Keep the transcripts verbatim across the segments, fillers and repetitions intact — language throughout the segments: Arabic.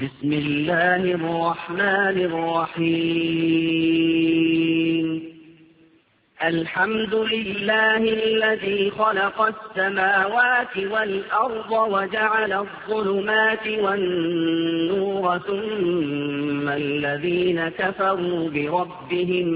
بسم الله الرحمن الرحيم الحمد لله الذي خلق السماوات والأرض وجعل الظلمات والنور ثم الذين كفروا بربهم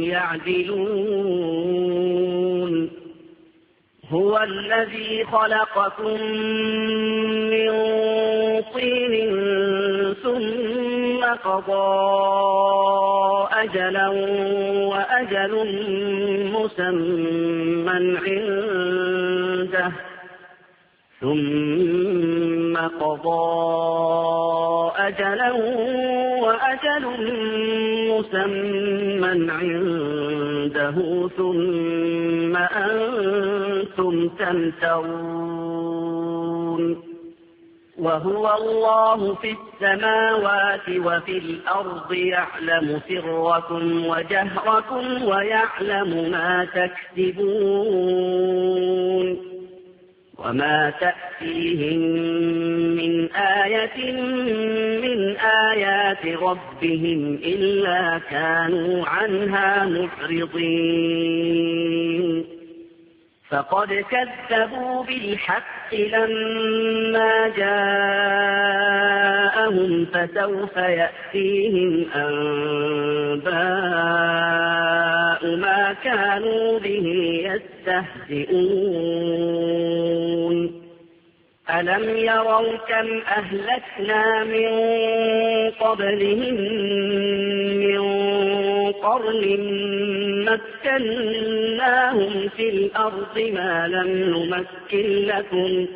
يعدلون هو الذي خلقكم من طين ثم قضى أجلا وأجل مسمى عنده ثم قضى أجلا وأجل مسمى عنده ثم أنتم تمترون وهو الله في السماوات وفي الأرض يعلم سركم وجهركم ويعلم ما تكسبون وما تأتيهم من آية من آيات ربهم إلا كانوا عنها معرضين فقد كذبوا بالحق لما جاءهم فسوف يأتيهم أنباء ما كانوا به يستهزئون ألم يروا كم أهلكنا من قبلهم من قرن مكناهم في الأرض ما لم نمكن لكم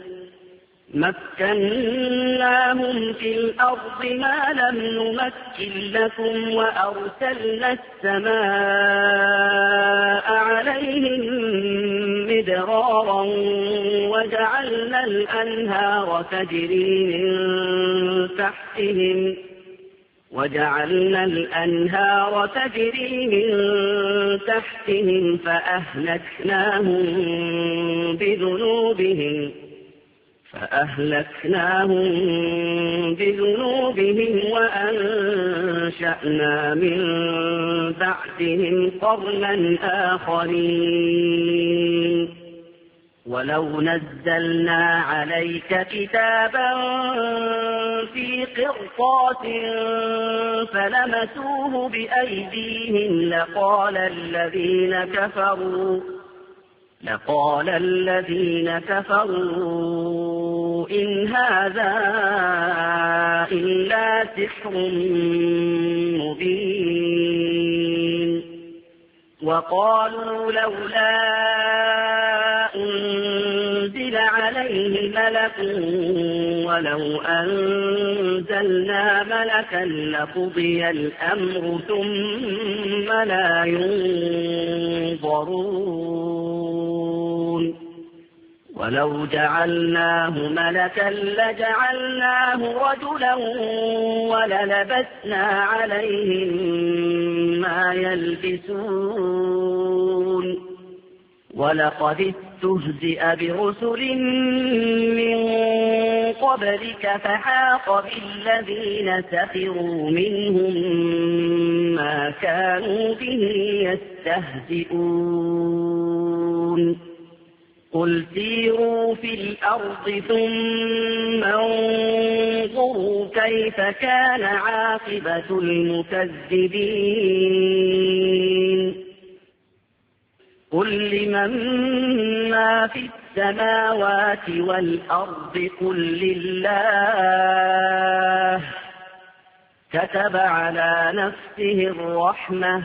مكناهم في الأرض ما لم نمكن لكم وأرسلنا السماء عليهم مدرارا وجعلنا الأنهار تجري من تحتهم وجعلنا الأنهار تجري من تحتهم فأهلكناهم بذنوبهم فأهلكناهم بذنوبهم وأنشأنا من بعدهم قرنا آخرين ولو نزلنا عليك كتابا في قرطاس فلمسوه بأيديهم لقال الذين كفروا لقال الذين كفروا إن هذا إلا سحر مبين وقالوا لولا أنزل عليه ملك ولو أنزلنا ملكا لقضي الأمر ثم لا ينظرون ولو جعلناه ملكا لجعلناه رجلا وللبسنا عليهم ما يلبسون ولقد استهزئ برسل من قبلك فحاق بالذين سخروا منهم ما كانوا به يستهزئون قل سيروا في الأرض ثم انظروا كيف كان عاقبة المكذبين قل لمن ما في السماوات والأرض قل لله كتب على نفسه الرحمة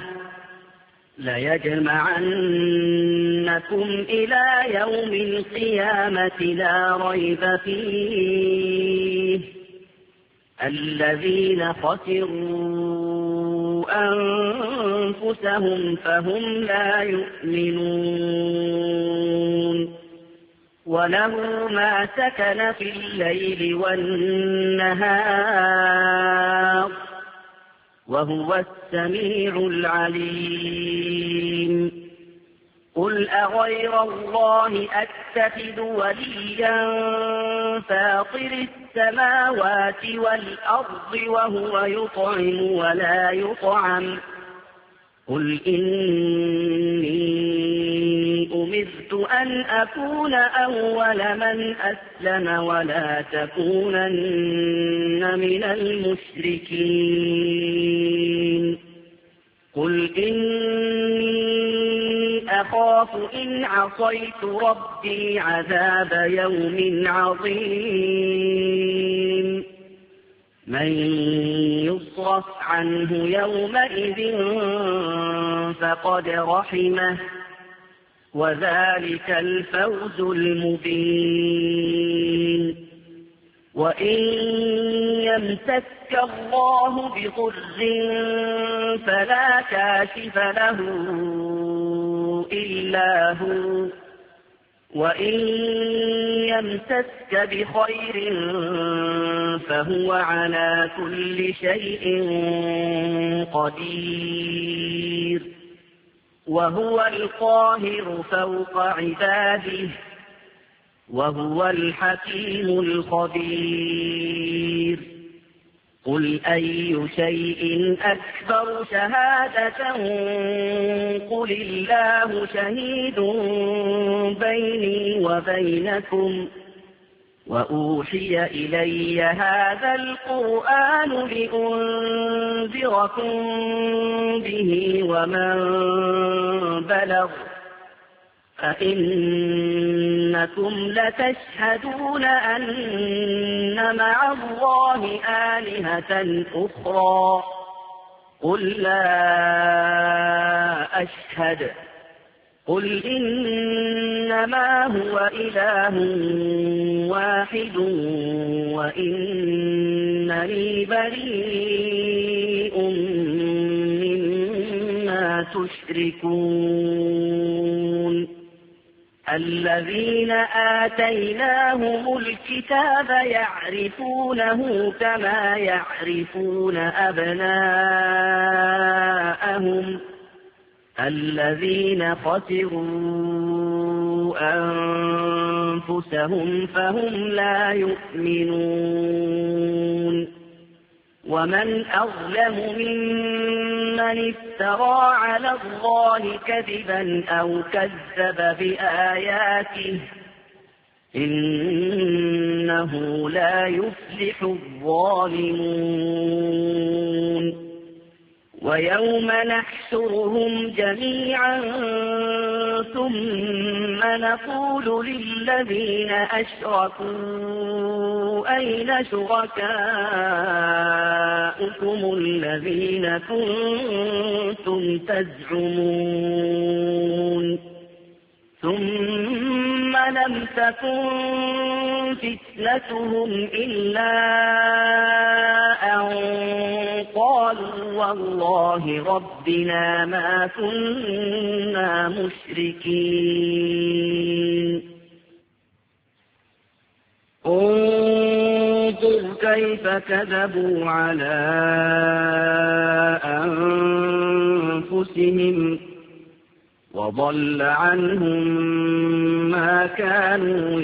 ليجمعنكم إلى يوم القيامة لا ريب فيه الذين خسروا أنفسهم فهم لا يؤمنون وله ما سكن في الليل والنهار وهو السميع العليم قل أغير الله أتخذ وليا فاطر السماوات والأرض وهو يطعم ولا يطعم قل إني أمرت أن أكون أول من أسلم ولا تكونن من المشركين قل إني أخاف إن عصيت ربي عذاب يوم عظيم من يصرف عنه يومئذ فقد رحمه وذلك الفوز المبين وإن يمسك الله بضر فلا كاشف له إلا هو وإن يمسك بخير فهو على كل شيء قدير وهو القاهر فوق عباده وهو الحكيم الخبير قل أي شيء أكبر شهادة قل الله شهيد بيني وبينكم وأوحي إلي هذا القرآن لأنذركم به ومن بلغ أئنكم لتشهدون أن مع الله آلهة أخرى قل لا أشهد قل إنما هو إله واحد وإنني بريء مما تشركون الذين آتيناهم الكتاب يعرفونه كما يعرفون أبناءهم الذين خسروا أنفسهم فهم لا يؤمنون ومن أظلم ممن افترى على الله كذبا أو كذب بآياته إنه لا يفلح الظالمون ويوم نحشرهم جميعا ثم نقول للذين أشركوا أين شركاؤكم الذين كنتم تزعمون ثم لم تكن فتنتهم إلا أن قالوا والله ربنا ما كنا مشركين انظر كيف كذبوا على أنفسهم وضل عنهم ما كانوا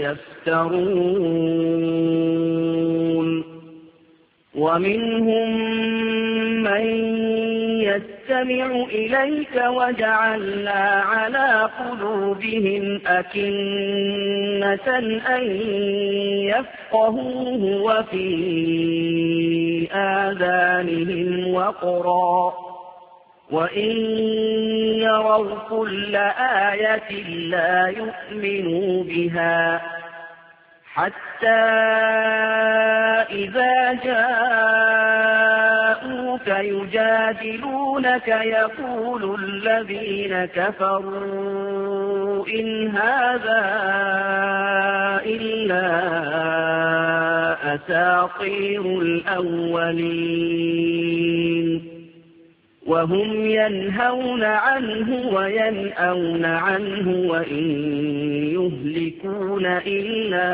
يفترون ومنهم من يستمع إليك وجعلنا على قلوبهم أكنة أن يفقهوه وفي آذانهم وقرا وإن يروا كل آية لا يؤمنوا بها حتى إذا جاءوك يجادلونك يقول الذين كفروا إن هذا إلا أساطير الأولين وهم ينهون عنه وينأون عنه وإن يهلكون إلا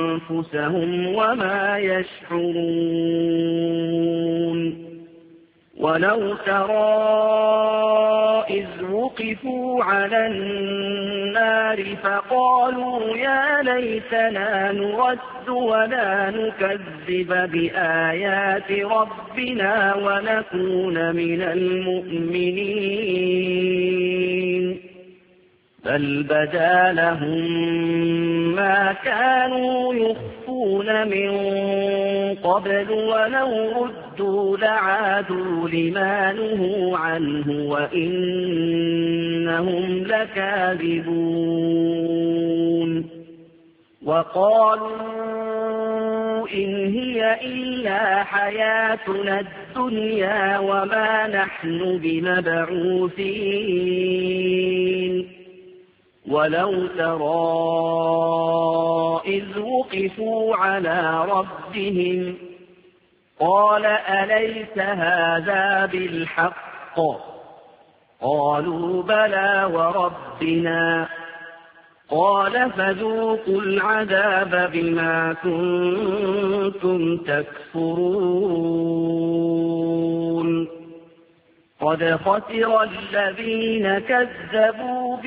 أنفسهم وما يشعرون ولو ترى إذ وقفوا على النار فقالوا يا ليتنا نرد ولا نكذب بآيات ربنا ونكون من المؤمنين بل بدا لهم ما كانوا يخفون من قبل ولو ردوا لعادوا لما نهوا عنه وإنهم لكاذبون وقالوا إن هي إلا حياتنا الدنيا وما نحن بمبعوثين ولو ترى إذ وقفوا على ربهم قال أليس هذا بالحق قالوا بلى وربنا قال فذوقوا العذاب بما كنتم تكفرون قد خسر الذين كذبوا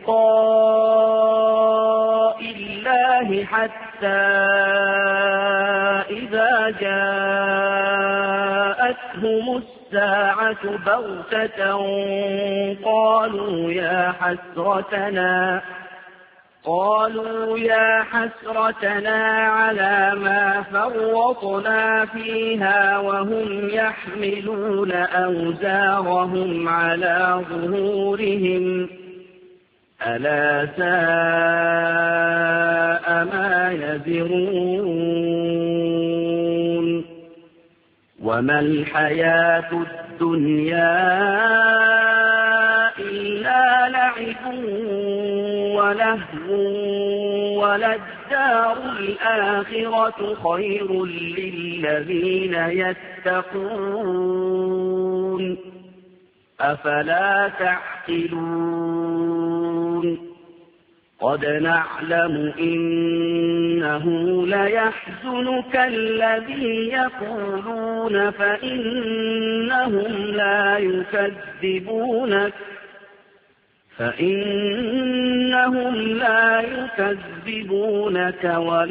بلقاء الله حتى إذا جاءتهم الساعة بغتة قالوا يا حسرتنا قالوا يا حسرتنا على ما فرطنا فيها وهم يحملون أوزارهم على ظهورهم ألا ساء ما يزرون وما الحياة الدنيا إلا لعب ولهو وللدار الآخرة خير للذين يتقون أفلا تعقلون قد نعلم إنه ليحزنك الذي يقولون فإنهم لا يكذبونك فإنهم لا يكذبونك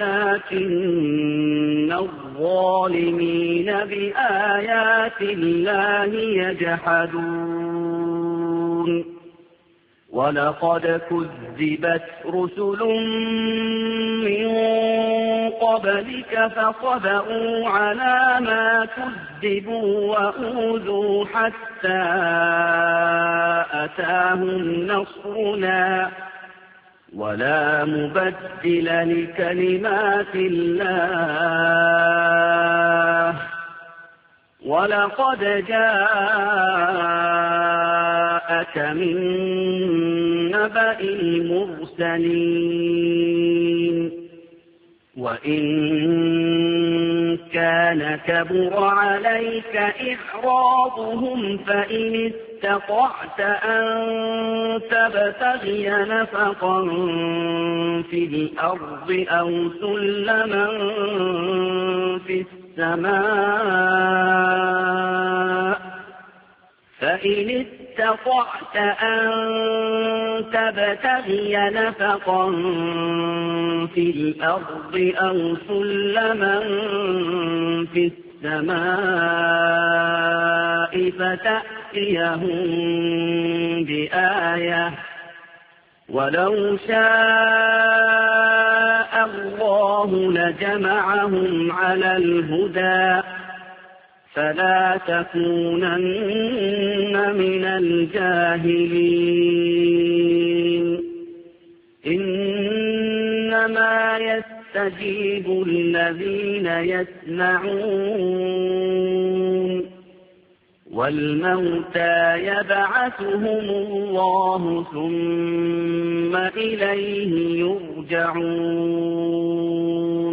ولكن الظالمين بآيات الله يجحدون ولقد كذبت رسل من قبلك فصبروا على ما كذبوا وأوذوا حتى أتاهم نصرنا ولا مبدل لكلمات الله ولقد جاءك من نبأ المرسلين وإن كان كبر عليك إعراضهم فإن استطعت أن تبتغي نفقا في الأرض أو سلما في السماء فإن استطعت أن تبتغي نفقا في الأرض أو سلما في السماء فتأتيهم بآية ولو شاء الله لجمعهم على الهدى فلا تكونن من الجاهلين إنما يستجيب الذين يسمعون والموتى يبعثهم الله ثم إليه يرجعون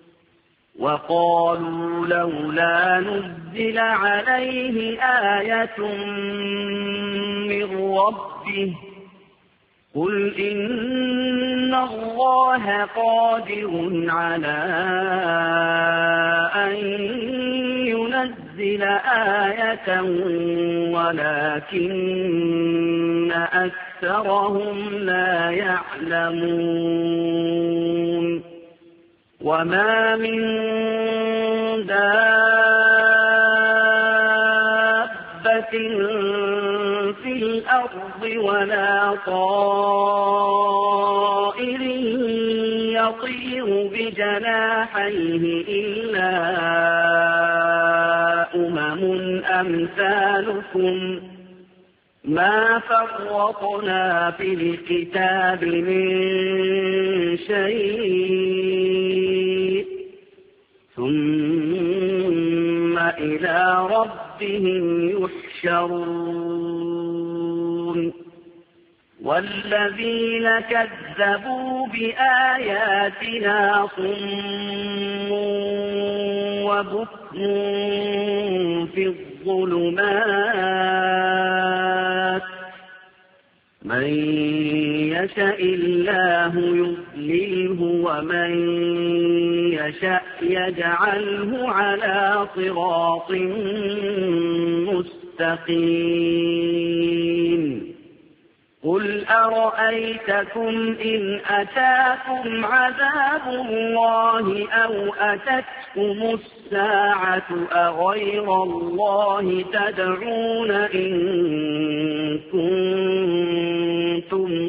وقالوا لولا نزل عليه آية من ربه قل إن الله قادر على أن ينزل لينزل آية ولكن أكثرهم لا يعلمون وما من دابة في الأرض ولا طائر يطير بجناحيه إلا أمم أمثالكم ما فرطنا في الكتاب من شيء ثم إلى ربهم يحشرون والذين كذبوا بآياتنا صم وبكم في الظلمات من يشاء الله يضلله ومن يشاء يجعله على صراط مستقيم قل أرأيتكم إن أتاكم عذاب الله أو أتتكم الساعة أغير الله تدعون إن كنتم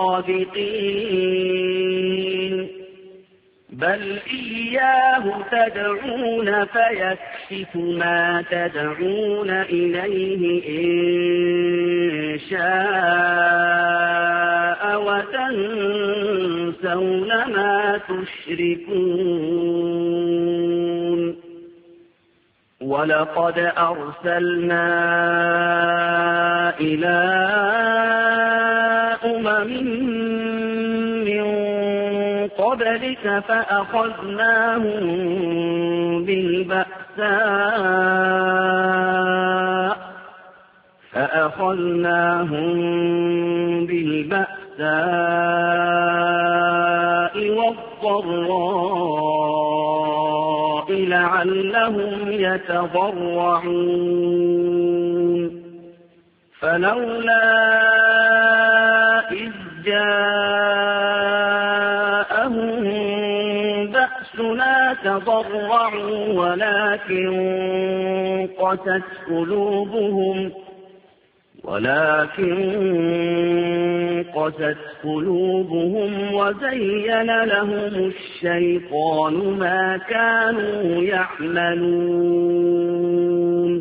صادقين بل إياه تدعون فيكشف ما تدعون إليه إن شاء وتنسون ما تشركون ولقد أرسلنا إلى أمم من قبلك فأخذناهم بالبأساء فأخذناهم بالبأساء والضراء لعلهم يتضرعون فلولا إذ جاءهم بأسنا تضرعوا ولكن قست قلوبهم ولكن قست قلوبهم وزين لهم الشيطان ما كانوا يعملون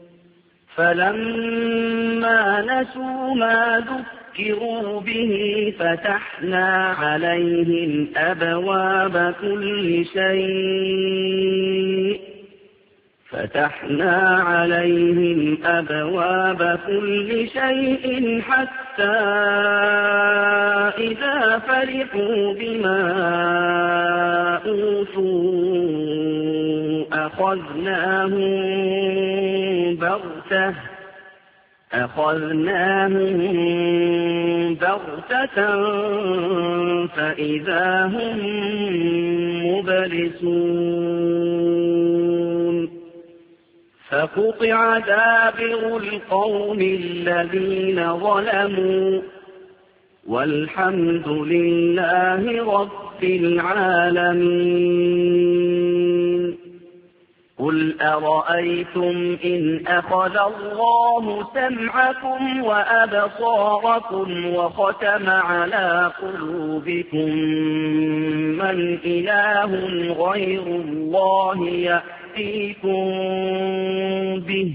فلما نسوا ما ذكروا به فتحنا عليهم أبواب كل شيء فتحنا عليهم أبواب كل شيء حتى إذا فرحوا بما أوتوا أخذناهم بغتة أخذناهم بغتة فإذا هم مبلسون فقطع دابر القوم الذين ظلموا والحمد لله رب العالمين قل أرأيتم إن أخذ الله سمعكم وأبصاركم وختم على قلوبكم من إله غير الله يأتيكم به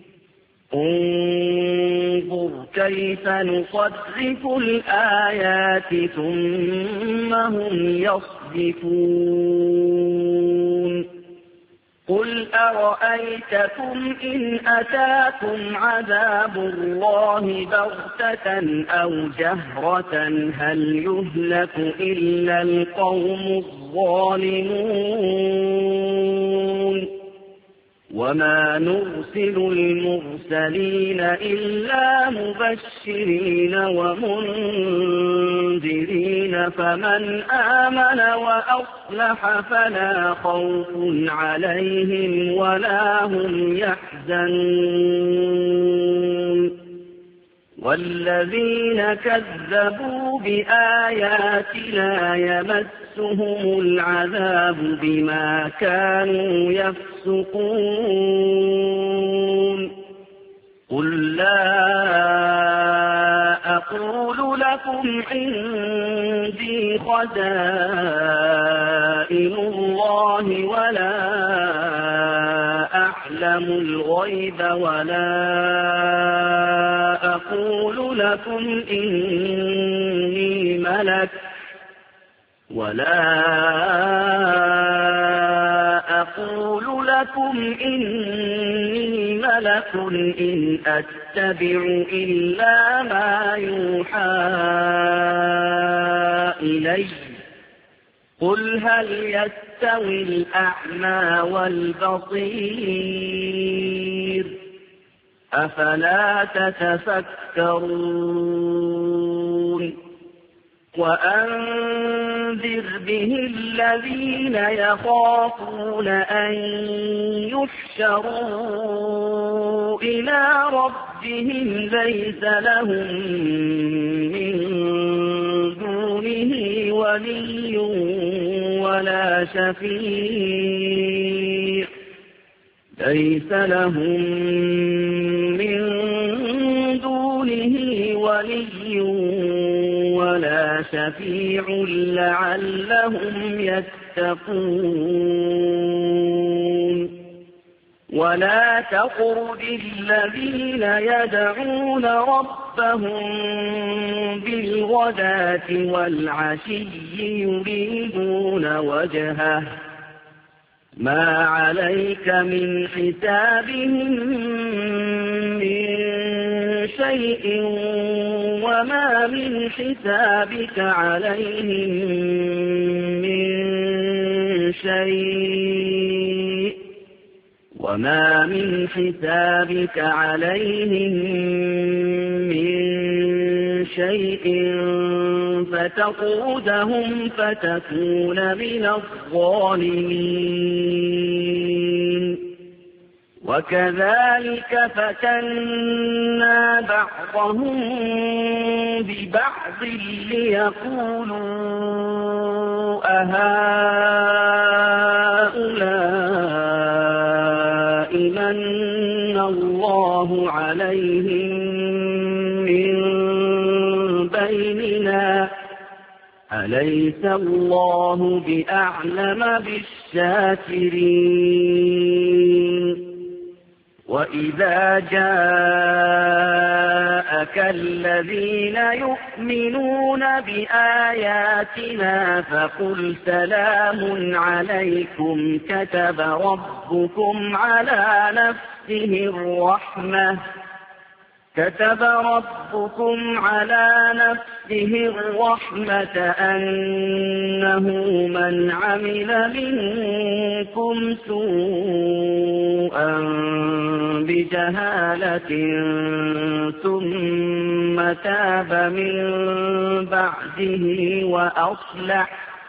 انظر كيف نصرف الآيات ثم هم يصدفون قل أرأيتكم إن أتاكم عذاب الله بغتة أو جهرة هل يهلك إلا القوم الظالمون وما نرسل المرسلين إلا مبشرين ومنذرين فمن آمن وأصلح فلا خوف عليهم ولا هم يحزنون والذين كذبوا بآياتنا يمسهم العذاب بما كانوا يفسقون قل لا أقول لكم عندي خزائن الله ولا أعلم الغيب ولا أقول لكم إني ملك ولا أقول لكم إني ملك إن أتبع إلا ما يوحى إلي قل هل يستوي الأعمى والبصير أفلا تتفكرون وأنذر به الذين يخافون أن يحشروا إلى ربهم ليس لهم من دونه ولي ولا شفيع ليس لهم من دونه ولي ولا شفيع لعلهم يتقون ولا تطرد الذين يدعون ربهم بالغداة والعشي يريدون وجهه ما عليك من حسابهم من شيء وما من حسابك عليهم من شيء وما من حسابك عليهم من شيء فتطردهم فتكون من الظالمين وكذلك فتنا بعضهم ببعض ليقولوا أهؤلاء من الله عليهم من بيننا أليس الله بأعلم بالشاكرين وإذا جاءك الذين يؤمنون بآياتنا فقل سلام عليكم كتب ربكم على نفسه الرحمة كتب ربكم على نفسه الرحمة أنه من عمل منكم سوءا بجهالة ثم تاب من بعده وأصلح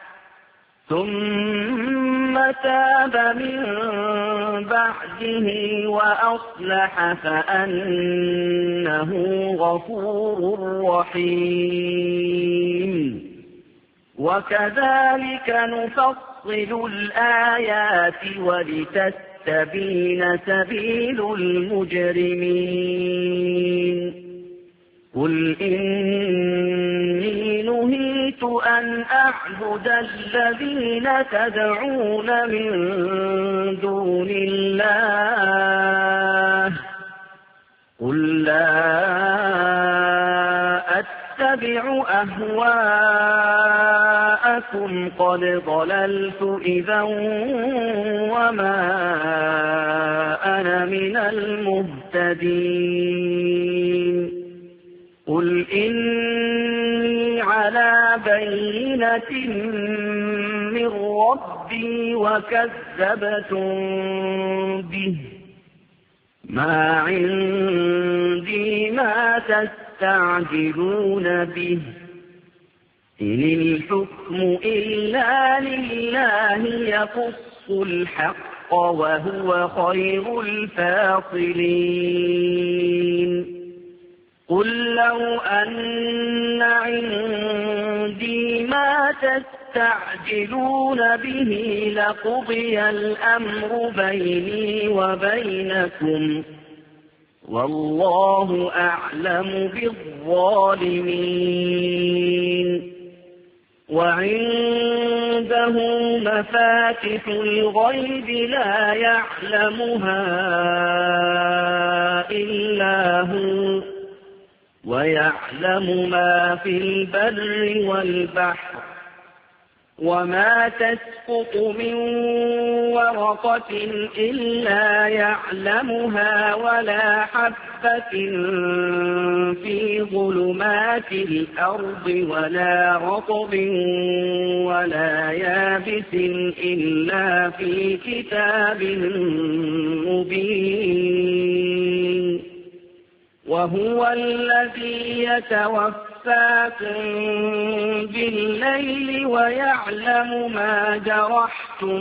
ثم تاب من بعده وأصلح فأنه غفور رحيم وكذلك نفصل الآيات ولتستبين سبيل المجرمين قل إني نهيت أن أعبد الذين تدعون من دون الله قل لا أتبع أهواءكم قد ضللت إذا وما أنا من المهتدين قل إني على بينة من ربي وكذبتم به ما عندي ما تستعجلون به إن الحكم إلا لله يقص الحق وهو خير الفاصلين قل لو أن عندي ما تستعجلون به لقضي الأمر بيني وبينكم والله أعلم بالظالمين وعنده مفاتح الغيب لا يعلمها إلا هو ويعلم ما في البر والبحر وما تسقط من ورقة إلا يعلمها ولا حبة في ظلمات الأرض ولا رطب ولا يابس إلا في كتاب مبين وهو الذي يتوفاكم بالليل ويعلم ما جرحتم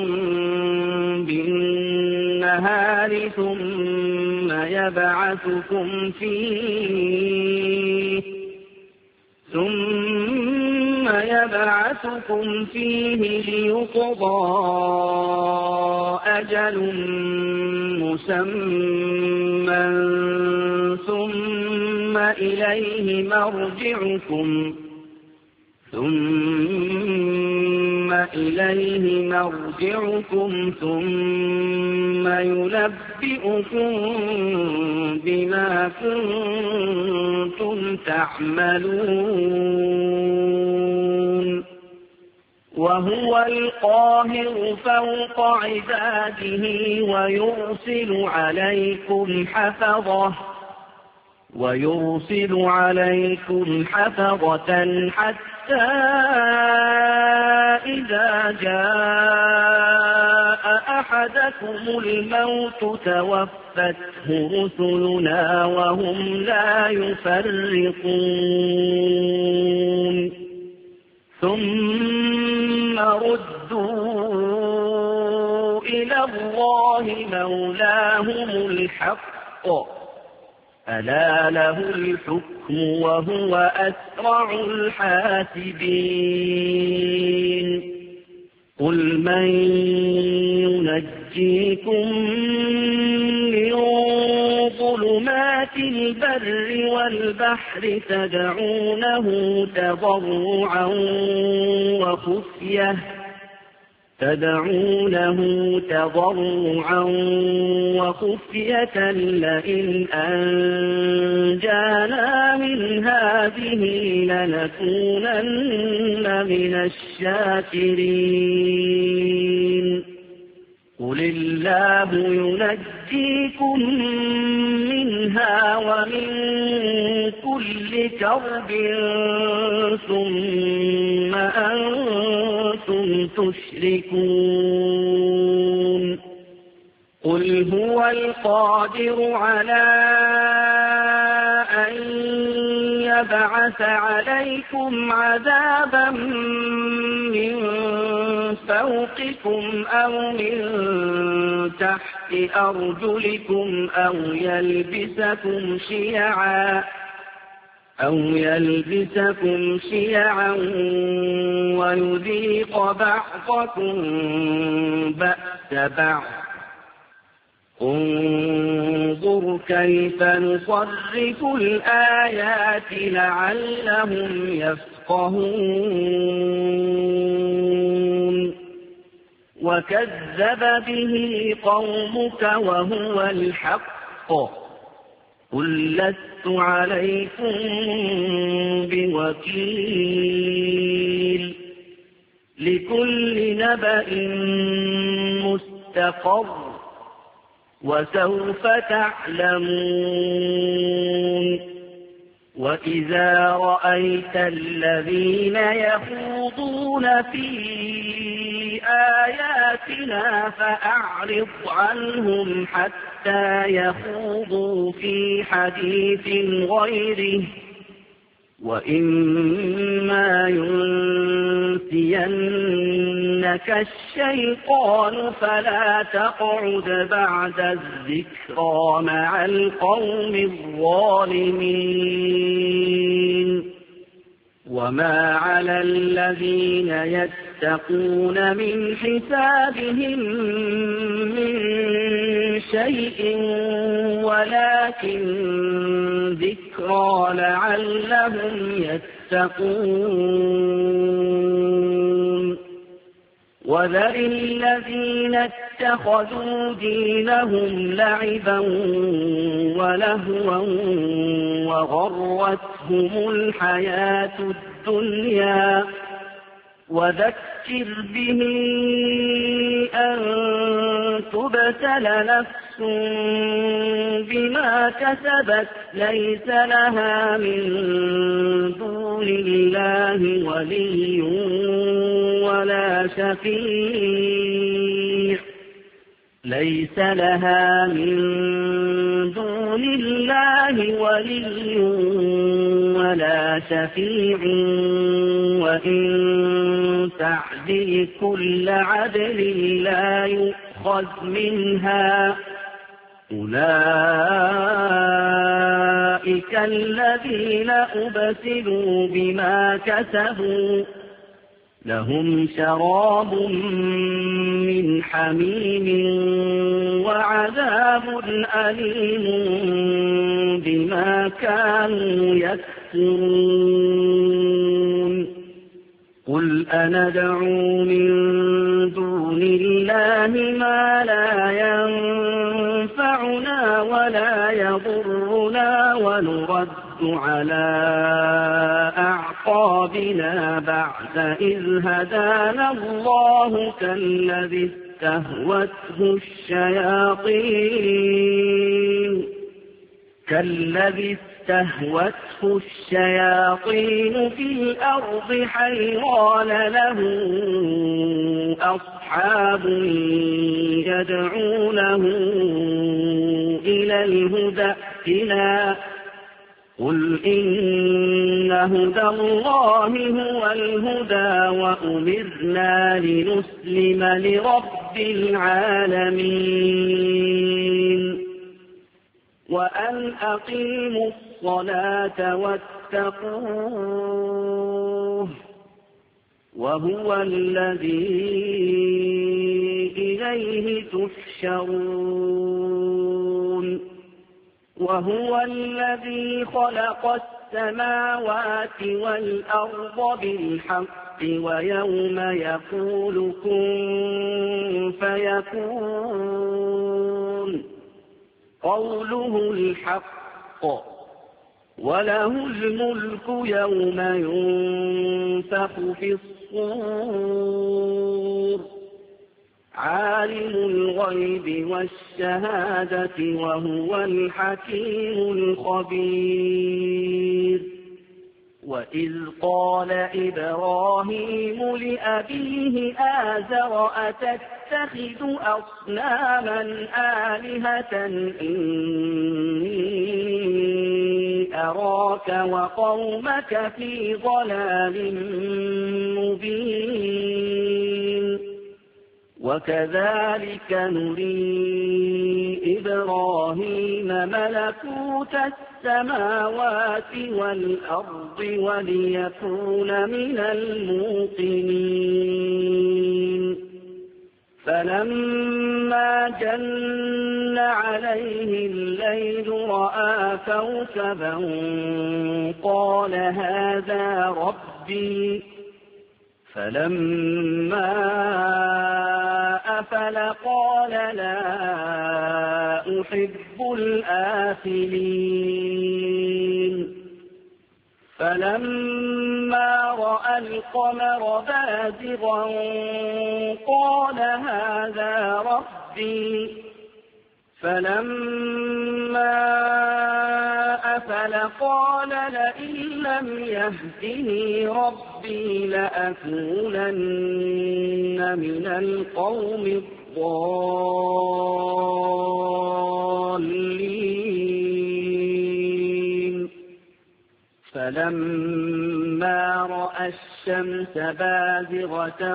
بالنهار ثم يبعثكم فيه ثم يبعثكم فيه ليقضى أجل مسمى ثم إليه مرجعكم ثم إليه مرجعكم ثم ينبئكم بما كنتم تعملون وهو القاهر فوق عباده ويرسل عليكم حفظه ويرسل عليكم حفظة حتى إذا جاء أحدكم الموت توفته رسلنا وهم لا يفرقون ثم ردوا إلى الله مولاهم الحق ألا له الحكم وهو أسرع الحاسبين قل من ينجيكم من ظلمات البر والبحر تدعونه تضرعا وخفية تدعونه تضرعا وخفية لئن أنجانا من هذه لنكونن من الشاكرين قل الله ينجيكم منها ومن كل كرب ثم أنتم تشركون قل هو القادر على أن يبعث عليكم عذابا من فوقكم أو من تحت أرجلكم أو يلبسكم شيعا أو يلبسكم شيعا ويذيق بعضكم بأس بعض انظر كيف نصرف الآيات لعلهم يفقهون وكذب به قومك وهو الحق قل لست عليكم بوكيل لكل نبأ مستقر وسوف تعلمون وإذا رأيت الذين يخوضون في بآياتنا فأعرض عنهم حتى يخوضوا في حديث غيره وإما ينسينك الشيطان فلا تقعد بعد الذكرى مع القوم الظالمين وما على الذين يتقون من حسابهم من شيء ولكن ذكرى لعلهم يتقون وذر الذين اتخذوا دينهم لعبا ولهوا وغرتهم الحياة الدنيا وذكر به أن تبتل نفس بما كسبت ليس لها من دون الله ولي ولا شفيع ليس لها من دون الله ولي ولا شفيع وإن تعدل كل عدل لا يؤخذ منها أولئك الذين أبسلوا بما كسبوا لهم شراب من حميم وعذاب أليم بما كانوا يكفرون قل أندعو من دون الله ما لا ينفعنا ولا يضرنا ونرد على أعقابنا بعد إذ هدانا الله كالذي استهوته الشياطين كالذي استهوته الشياطين في الأرض حيران له أصحاب يدعونه إلى الهدى ائتنا قل إن هدى الله هو الهدى وأمرنا لنسلم لرب العالمين وأن أقيموا الصلاة واتقوه وهو الذي إليه تحشرون وهو الذي خلق السماوات والأرض بالحق ويوم يقول كن فيكون قوله الحق وله الملك يوم ينفخ في الصور عالم الغيب والشهادة وهو الحكيم الخبير وإذ قال إبراهيم لأبيه آزر أتتخذ أصناما آلهة إني أراك وقومك في ضلال مبين وكذلك نري إبراهيم ملكوت السماوات والأرض وليكون من الموقنين فلما جن عليه الليل رأى كوكبا قال هذا ربي فلما أفل قال لا أحب الآفلين فلما رأى القمر بازغا قال هذا ربي فلما آفل قال لئن لم يهدني ربي لأكونن من القوم الضالين فلما رأى الشمس بازغة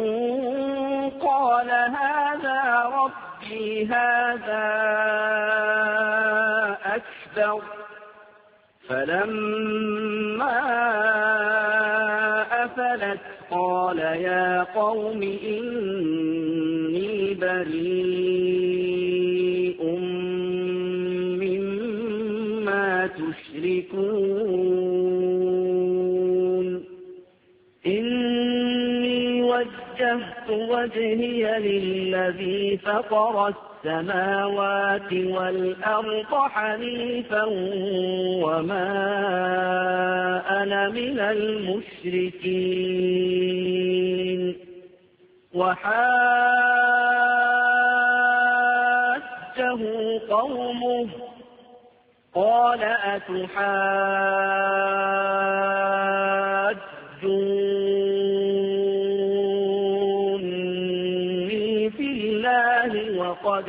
قال هذا ربي هذا أكبر فلما أفلت قال يا قوم إني بريء مما تشركون إني وجهت وجهي للذي فطر السماوات والأرض حنيفا وما أنا من المشركين وحاجه قومه قال أتحاجوني في الله وقد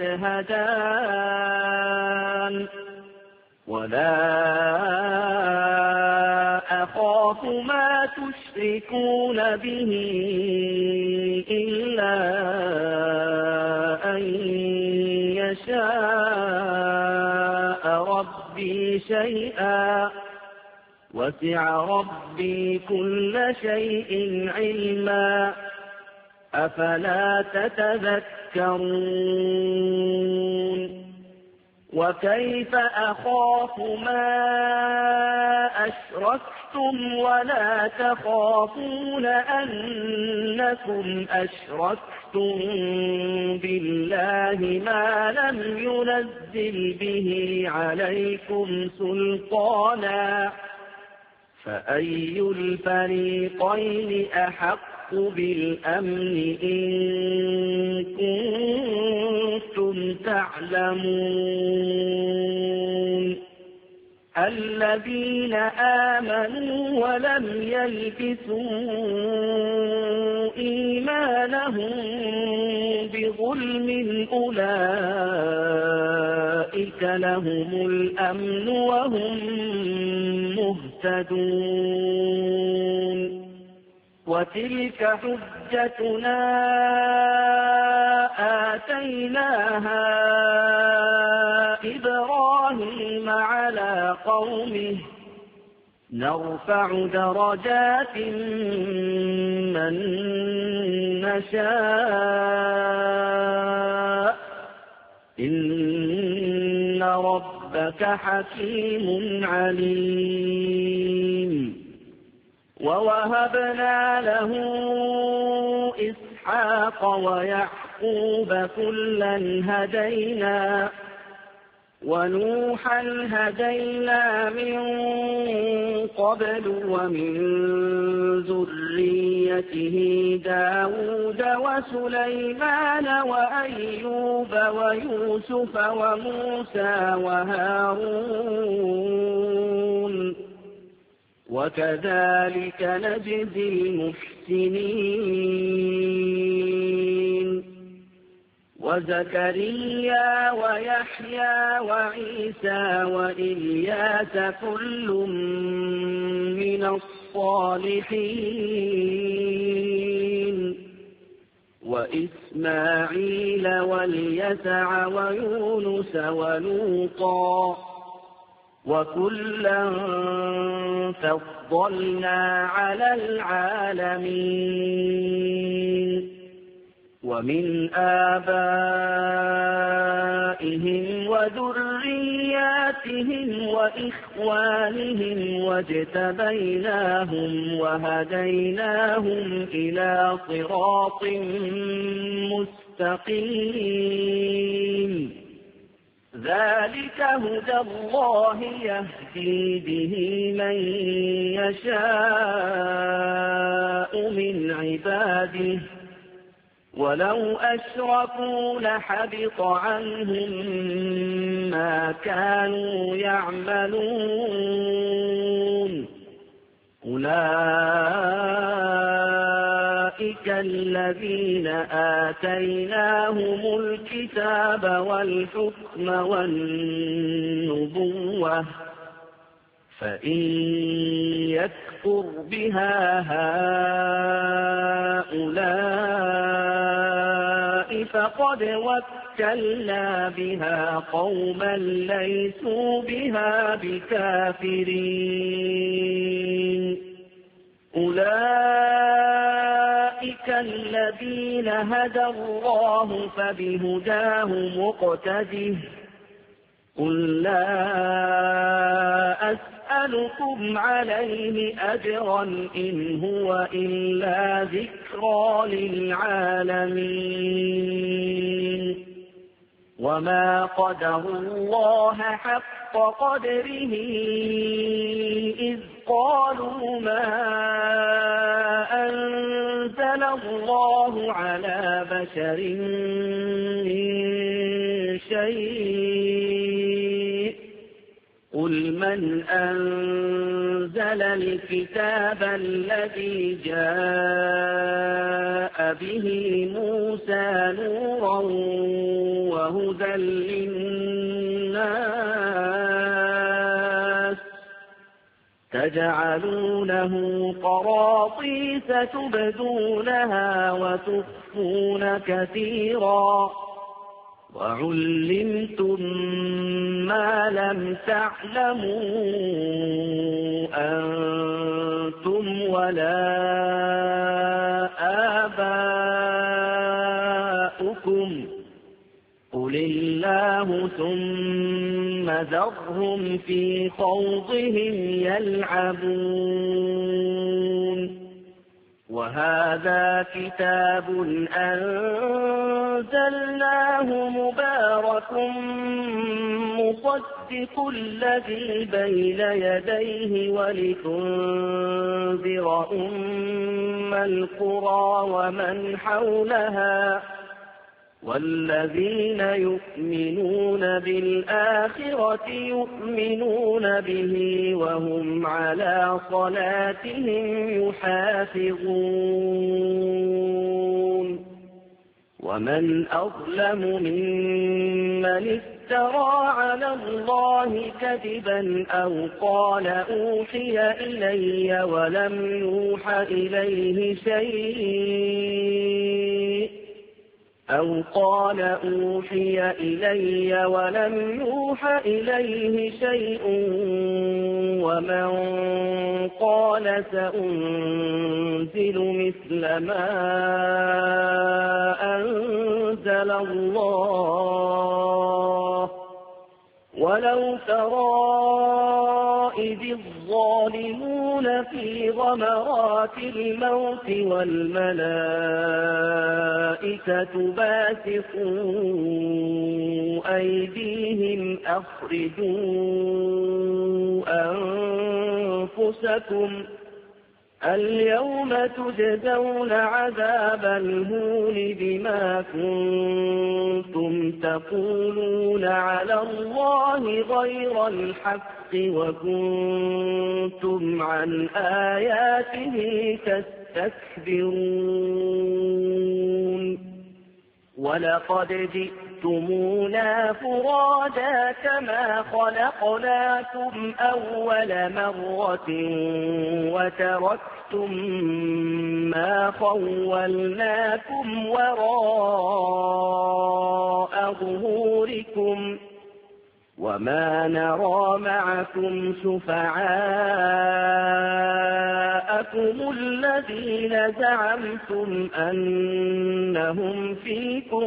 هدان ولا أخاف ما تشركون به إلا أن يشاء ربي شيئا وسع ربي كل شيء علما أفلا تتذكرون وكيف أخاف ما أشركتم ولا تخافون أنكم أشركتم بالله ما لم ينزل به عليكم سلطانا فأي الفريقين أحق بالأمن إن كنتم تعلمون الذين آمنوا ولم يلبسوا إيمانهم بظلم أولئك لهم الأمن وهم مهتدون وتلك حجتنا آتيناها إبراهيم على قومه نرفع درجات من نشاء إن ربك حكيم عليم ووهبنا له إسحاق ويعقوب كلا هدينا ونوحا هدينا من قبل ومن ذريته داود وسليمان وأيوب ويوسف وموسى وهارون وكذلك نجزي المحسنين وزكريا ويحيى وعيسى وإلياس كل من الصالحين وإسماعيل واليسع ويونس ولوطا وكلا فضلنا على العالمين ومن آبائهم وذرياتهم وإخوانهم واجتبيناهم وهديناهم إلى صراط مستقيم ذلك هدى الله يهدي به من يشاء من عباده ولو أشركوا لحبط عنهم ما كانوا يعملون أولئك الذين آتيناهم الكتاب والحكم والنبوة فإن يكفر بها هؤلاء فقد وكلنا بها قوما ليسوا بها بكافرين أولئك الذين هدى الله فبهداه مقتده قل لا أسألكم عليه أجرا إن هو إلا ذكرى للعالمين وما قدروا الله حق قدره إذ قالوا ما أنزل الله على بشر من شيء قل من أنزل الكتاب الذي جاء به موسى نورا وهدى للناس تجعلونه قراطيس تبدونها وتخفون كثيرا وعلمتم ما لم تعلموا أنتم ولا آباؤكم قل الله ثم ذرهم في خوضهم يلعبون وهذا كتاب أنزلناه مبارك مصدق الذي بين يديه ولتنذر أم القرى ومن حولها والذين يؤمنون بالآخرة يؤمنون به وهم على صلاتهم يحافظون ومن أظلم ممن افترى على الله كذبا أو قال أوحي إلي ولم يوح إليه شيء أو قال أوحي إلي ولم يوح إليه شيء ومن قال سأنزل مثل ما أنزل الله ولو ترى إذ الظالمون في غمرات الموت والملائكة باسطوا أيديهم أخرجوا أنفسكم اليوم تجزون عذاب الهون بما كنتم تقولون على الله غير الحق وكنتم عن آياته تستكبرون ولقد جئتمونا فرادا كما خلقناكم أول مرة وتركتم ما خولناكم وراء ظهوركم وما نرى معكم شفعاءكم الذين زعمتم أنهم فيكم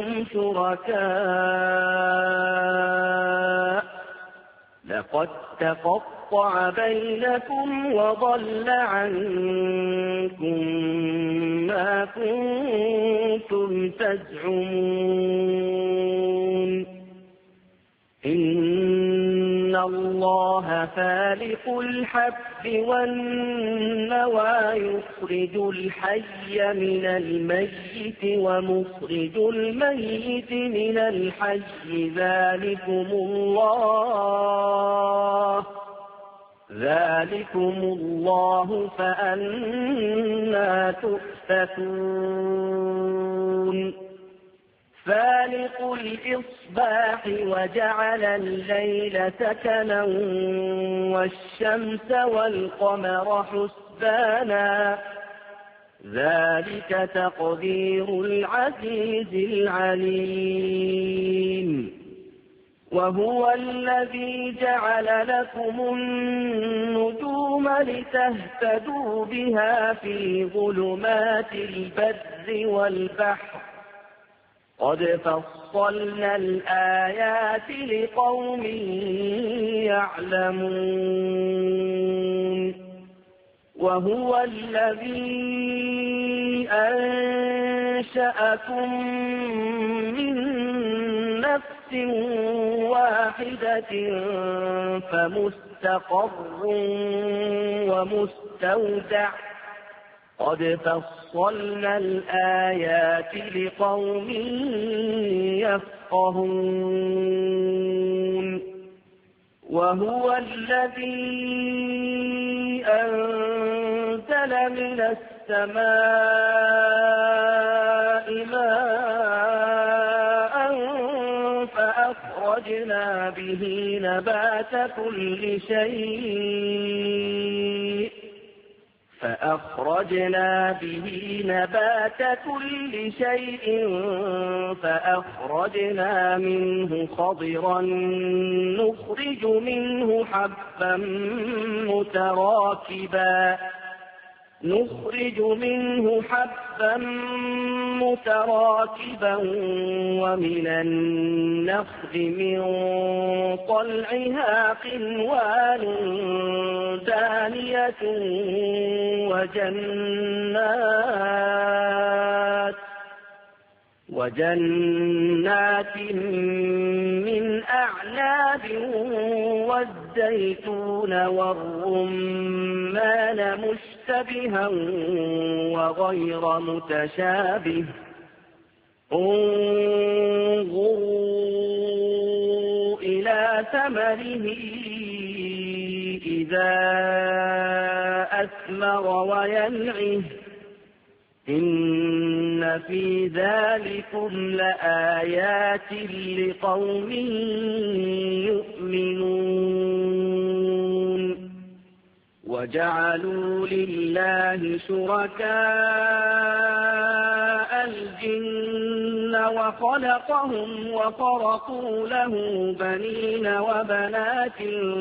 شركاء لقد تقطع بينكم وضل عنكم ما كنتم تزعمون إن الله فالق الحب والنوى يخرج الحي من الميت ومخرج الميت من الحي ذلكم الله ذلكم الله فأنى تؤفكون فالق الإصباح وجعل الليل سكنا والشمس والقمر حسبانا ذلك تقدير العزيز العليم وهو الذي جعل لكم النجوم لتهتدوا بها في ظلمات البر والبحر قد فصلنا الآيات لقوم يعلمون وهو الذي أنشأكم من نفس واحدة فمستقر ومستودع قد فصلنا الآيات لقوم يفقهون وهو الذي أنزل من السماء ماء فأخرجنا به نبات كل شيء فأخرجنا به نبات كل شيء فأخرجنا منه خضرا نخرج منه حبا متراكبا نخرج منه حبا متراكبا ومن النخل من طلعها قنوان دانية وجنات وجنات من أعناب والزيتون والرمان مشتبها وغير متشابه انظروا إلى ثمره إذا أثمر وينعه إن في ذلكم لآيات لقوم يؤمنون وجعلوا لله شركاء الجن وخلقهم وخرقوا له بنين وبنات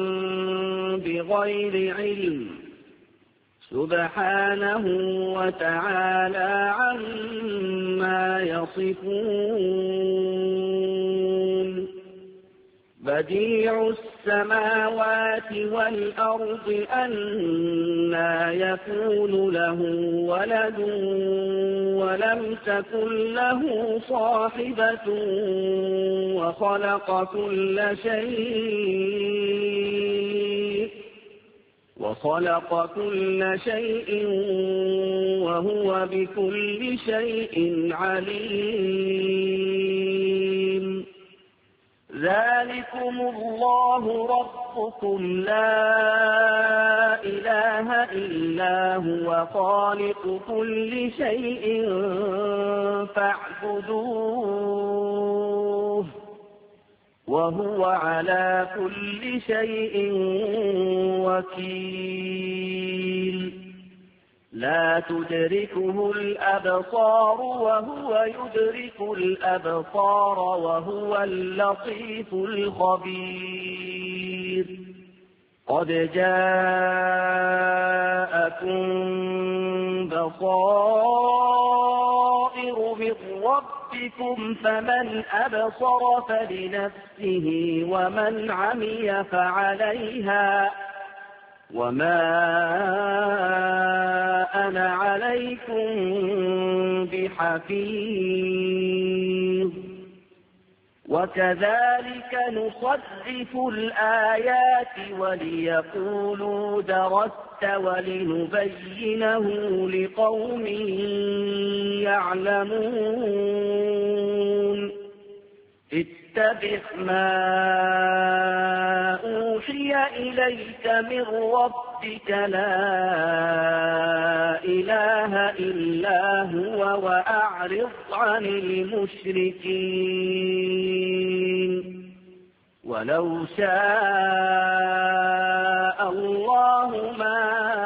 بغير علم سبحانه وتعالى عما يصفون بديع السماوات والأرض أنى يكون له ولد ولم تكن له صاحبة وخلق كل شيء وخلق كل شيء وهو بكل شيء عليم ذلكم الله ربكم لا إله إلا هو خالق كل شيء فاعبدوه وهو على كل شيء وكيل لا تدركه الأبصار وهو يدرك الأبصار وهو اللطيف الخبير قد جاءكم بصائر من ربكم فمن أبصر فلنفسه ومن عمي فعليها وما أنا عليكم بحفيظ وكذلك نصرف الآيات وليقولوا درست ولنبينه لقوم يعلمون اتبع ما أوحي إليك من ربك لا إله إلا هو وأعرض عن المشركين ولو شاء الله ما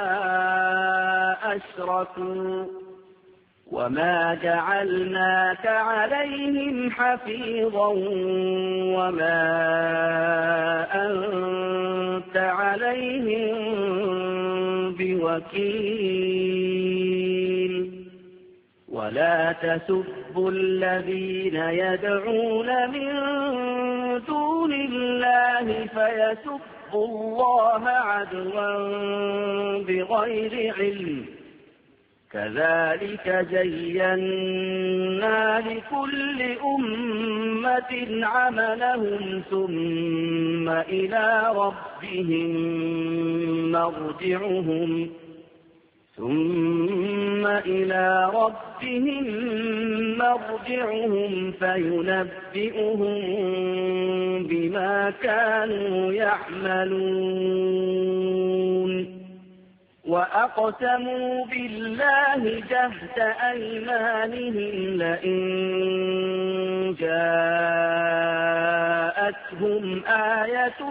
أشركوا وما جعلناك عليهم حفيظا وما أنت عليهم بوكيل ولا تسبوا الذين يدعون من دون الله فيسبوا الله عدوا بغير علم كذلك زينا لكل أمة عملهم ثم إلى ربهم مرجعهم ثم إلى ربهم مرجعهم فينبئهم بما كانوا يعملون وأقسموا بالله جهد أيمانهم لئن جاءتهم آية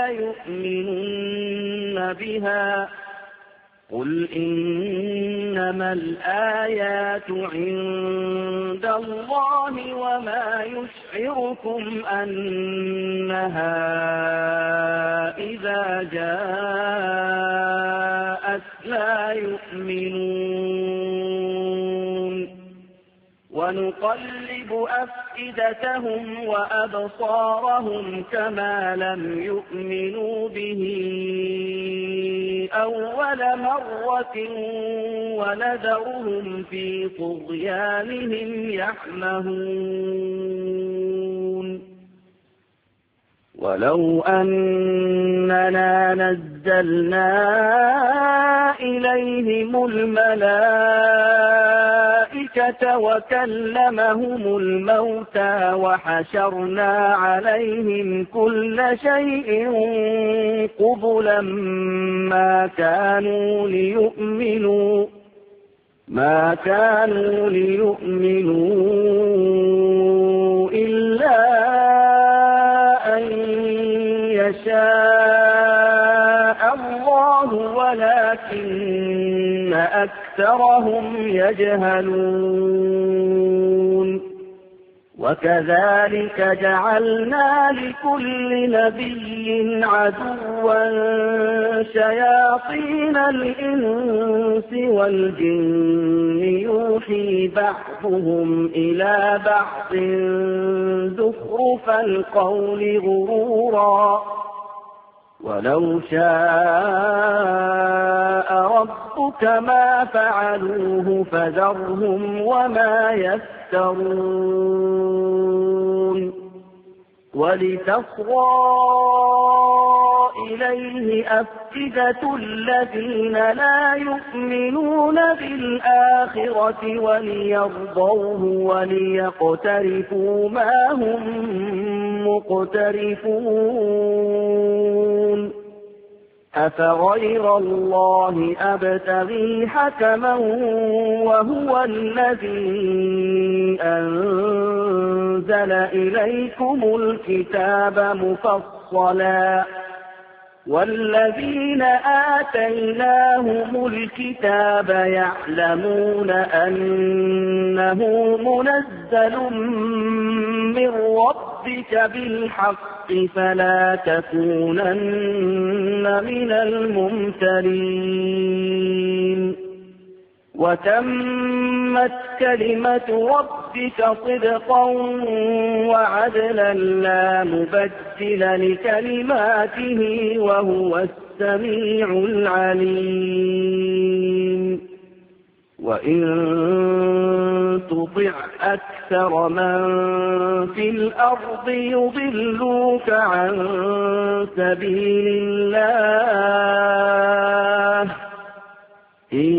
ليؤمنن بها قل إنما الآيات عند الله وما يشعركم أنها إذا جاءت لا يؤمنون ونقلب أفئدتهم وأبصارهم كما لم يؤمنوا به أول مرة ونذرهم في طغيانهم يعمهون ولو أننا نزلنا إليهم الملائكة وكلمهم الموتى وحشرنا عليهم كل شيء قبلا ما كانوا ليؤمنوا ما كانوا ليؤمنوا إلا أن يشاء الله ولكن أكثرهم يجهلون وكذلك جعلنا لكل نبي عدوا شياطين الإنس والجن يوحي بعضهم إلى بعض زخرف القول غرورا ولو شاء ربك ما فعلوه فذرهم وما يفترون ولتصغى إليه أفئدة الذين لا يؤمنون بالآخرة وليرضوه وليقترفوا ما هم مقترفون أفغير الله أبتغي حكما وهو الذي أنزل إليكم الكتاب مفصلا والذين آتيناهم الكتاب يعلمون أنه منزل من ربك بالحق فلا تكونن من الممترين وتمت كلمة ربك صدقا وعدلا لا مبدل لكلماته وهو السميع العليم وإن تطع أكثر من في الأرض يضلوك عن سبيل الله إن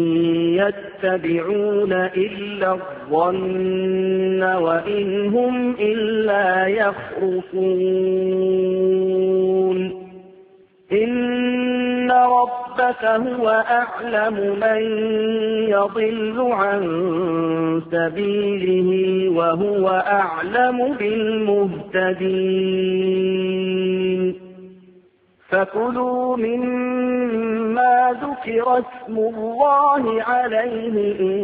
يتبعون إلا الظن وإن هم إلا يخرصون إن ربك هو أعلم من يضل عن سبيله وهو أعلم بالمهتدين فكلوا مما ذكر اسم الله عليه إن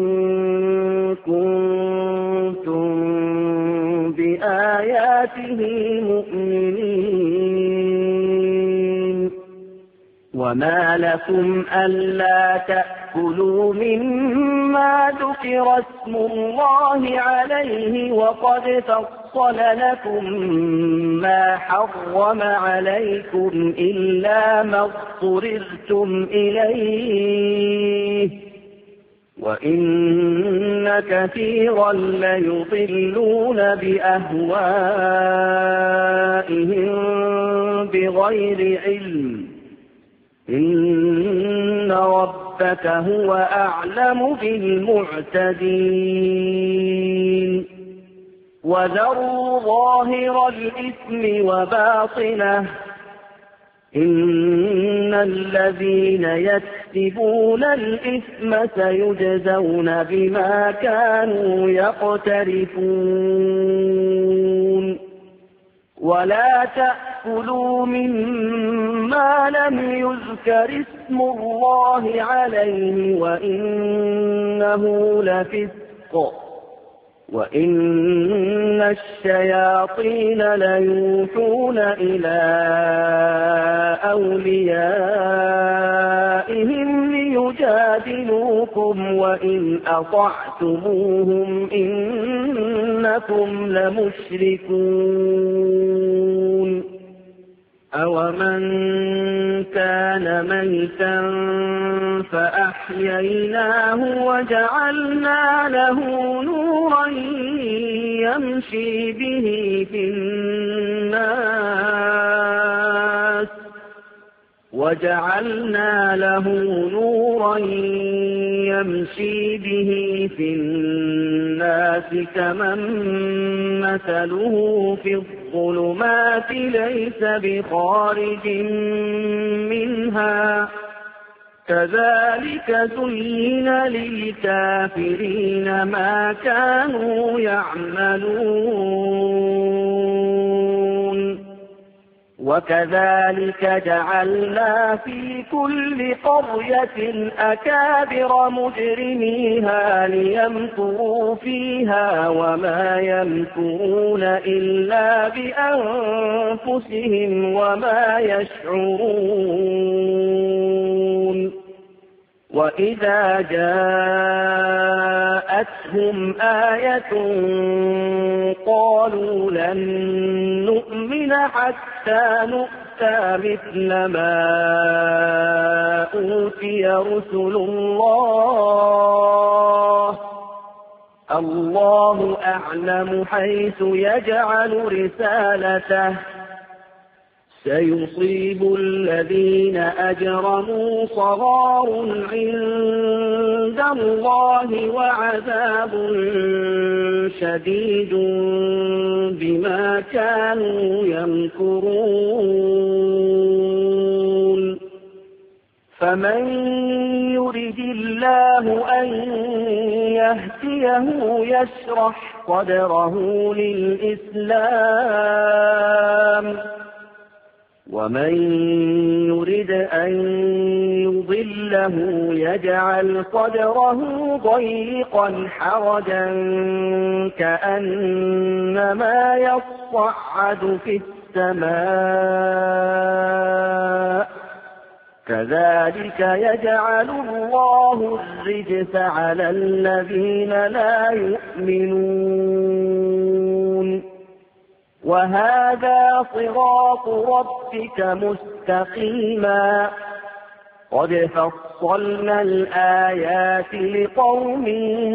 كنتم بآياته مؤمنين وما لكم ألا تأكلوا مما ذكر اسم الله عليه وقد فصل لكم ما حرم عليكم إلا ما اضطررتم إليه وإن كثيرا ليضلون بأهوائهم بغير علم إن ربك هو أعلم بالمعتدين وذروا ظاهر الإثم وباطنه إن الذين يكسبون الإثم سيجزون بما كانوا يقترفون ولا تأكلوا مما لم يذكر اسم الله عليه وإنه لفسق وإن الشياطين ليوحون إلى أوليائهم ليجادلوكم وإن أطعتموهم إنكم لمشركون أومن كان ميتا فأحييناه وجعلنا له نورا يمشي به في الناس وجعلنا له نورا يمشي به في الناس كمن مثله في الظلمات ليس بخارج منها كذلك زين للكافرين ما كانوا يعملون وكذلك جعلنا في كل قرية أكابر مجرميها ليمكروا فيها وما يمكرون إلا بأنفسهم وما يشعرون وإذا جاءتهم آية قالوا لن نؤمن حتى نؤتى مثل ما أوتي رسل الله الله أعلم حيث يجعل رسالته سيصيب الذين أجرموا صغار عند الله وعذاب شديد بما كانوا يمكرون فمن يرد الله أن يهديه يشرح صدره للإسلام ومن يرد أن يضله يجعل صدره ضيقا حرجا كأنما يصعد في السماء كذلك يجعل الله الرجس على الذين لا يؤمنون وهذا صراط ربك مستقيما قد فصلنا الآيات لقوم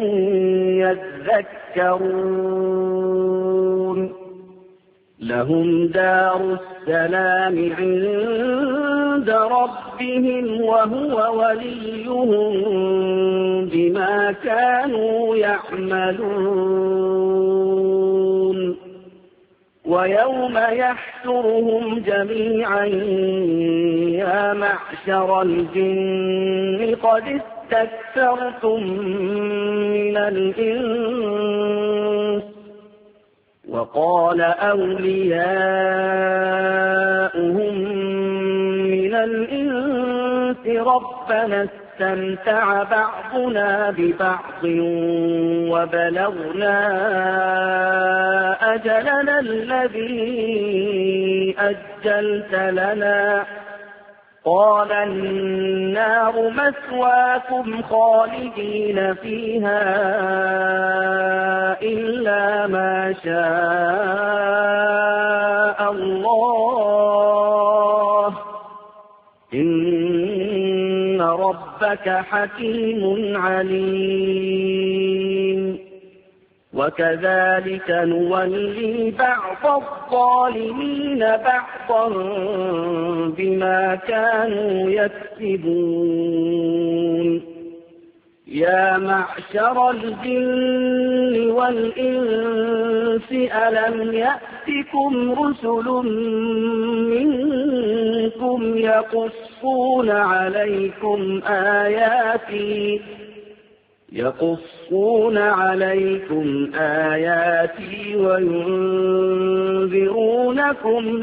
يذكرون لهم دار السلام عند ربهم وهو وليهم بما كانوا يعملون ويوم يحشرهم جميعا يا معشر الجن قد استكثرتم من الإنس وقال أولياؤهم من الإنس ربنا استمتع بعضنا ببعض وبلغنا أجلنا الذي أجلت لنا قال النار مثواكم خالدين فيها إلا ما شاء الله إن ربك حكيم عليم وكذلك نولي بعض الظالمين بعضا بما كانوا يكسبون يا معشر الجن والإنس ألم يأتكم رسل منكم يقصون عليكم آياتي يقصون عليكم آياتي وينذرونكم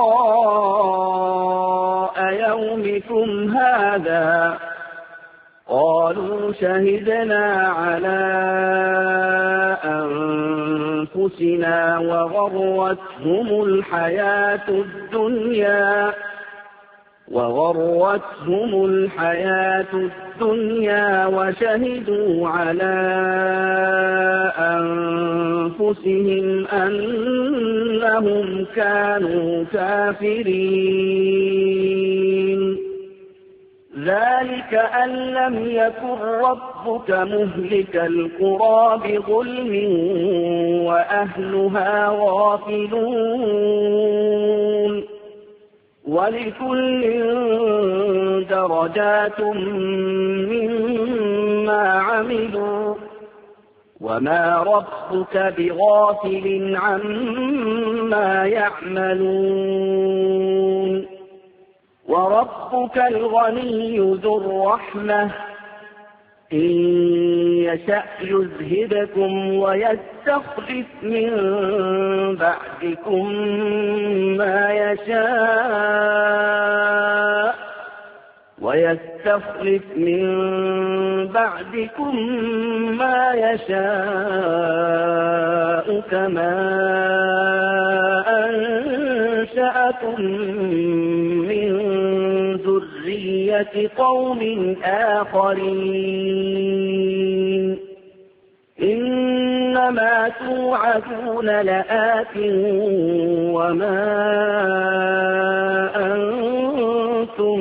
لقاء يومكم هذا قالوا شهدنا على أنفسنا وغرتهم الحياة الدنيا وغرتهم الحياة الدنيا وشهدوا على أنفسهم أنهم كانوا كافرين ذلك أن لم يكن ربك مهلك القرى بظلم وأهلها غافلون ولكل درجات مما عملوا وما ربك بغافل عما يعملون وربك الغني ذو الرحمة إن يشأ يذهبكم ويستخلف من بعدكم ما يشاء ويستخلف من بعدكم ما يشاء كما أنشأكم من ذرية قوم آخرين إنما توعدون لآت وما أنتم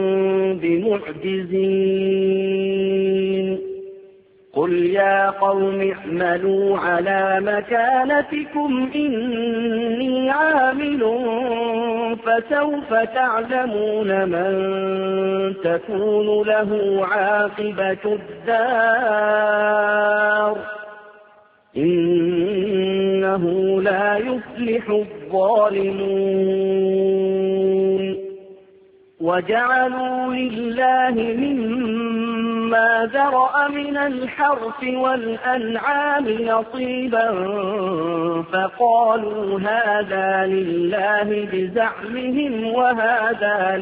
بمعجزين قل يا قوم اعملوا على مكانتكم إني عامل فسوف تعلمون من تكون له عاقبة الدار إنه لا يفلح الظالمون وجعلوا لله مما ذرأ من الحرث والأنعام نصيبا فقالوا هذا لله بزعمهم وهذا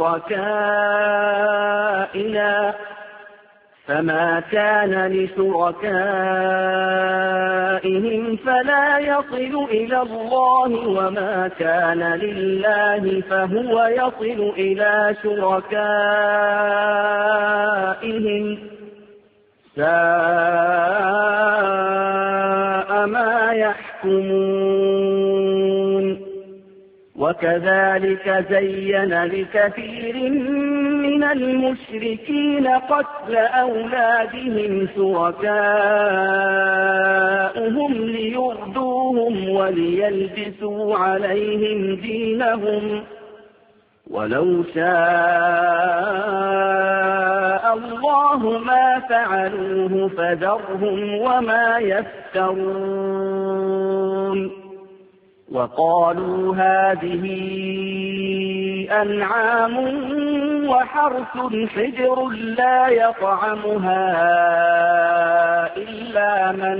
لشركائنا فما كان لشركائهم فلا يصل إلى الله وما كان لله فهو يصل إلى شركائهم ساء ما يحكمون وكذلك زين لكثير من المشركين قتل أولادهم شركاؤهم ليردوهم وليلبسوا عليهم دينهم ولو شاء الله ما فعلوه فذرهم وما يفترون وقالوا هذه أنعام وحرث حجر لا يطعمها إلا من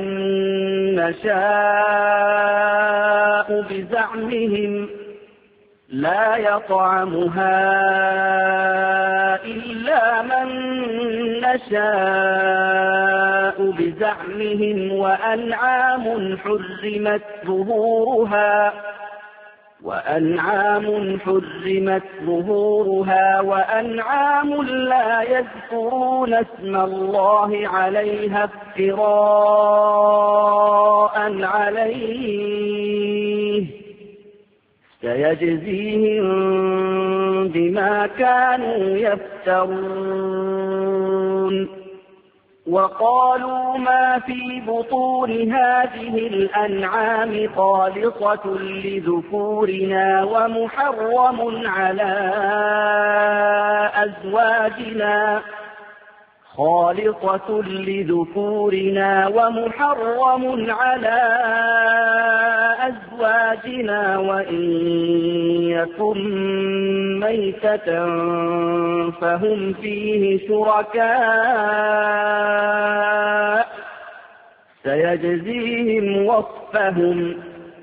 نشاء بزعمهم لا يطعمها إلا من نشاء بزعمهم وأنعام حرمت ظهورها وأنعام حرمت ظهورها وأنعام لا يذكرون اسم الله عليها افتراء عليه سيجزيهم بما كانوا يفترون وقالوا ما في بطون هذه الأنعام خالصة لذكورنا ومحرم على أزواجنا خالصة لذكورنا ومحرم على أزواجنا وإن يكن ميتة فهم فيه شركاء سيجزيهم وصفهم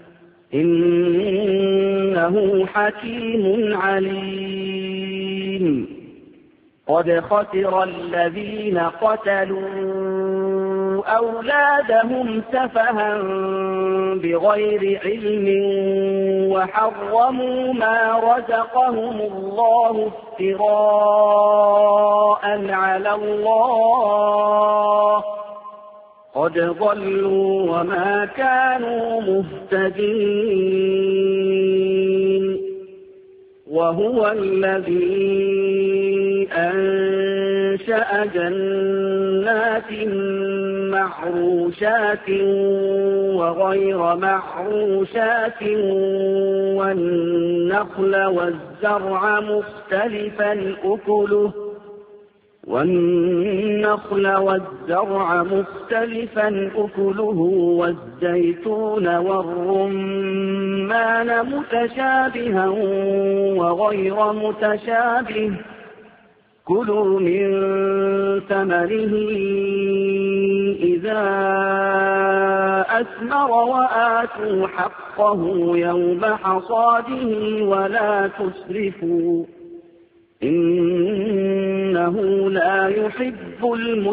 إنه حكيم عليم قد خسر الذين قتلوا أولادهم سفها بغير علم وحرموا ما رزقهم الله افتراء على الله قد ضلوا وما كانوا مهتدين وهو الذي أنشأ جنات معروشات وغير معروشات والنخل والزرع مختلفا أكله والنخل والزرع مختلفا أكله والزيتون والرمان متشابها وغير متشابه كلوا من ثمره إذا أثمر وآتوا حقه يوم حصاده ولا تسرفوا إنه لا يحب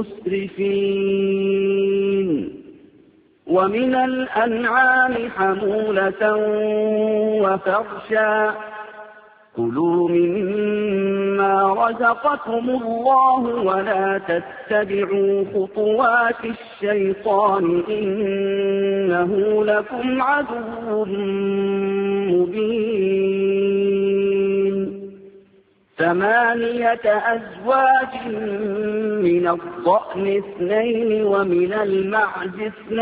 المسرفين ومن الأنعام حمولة وفرشا كلوا مما رزقكم الله ولا تتبعوا خطوات الشيطان إنه لكم عدو مبين ثمانية أزواج من الضأن اثنين ومن المعز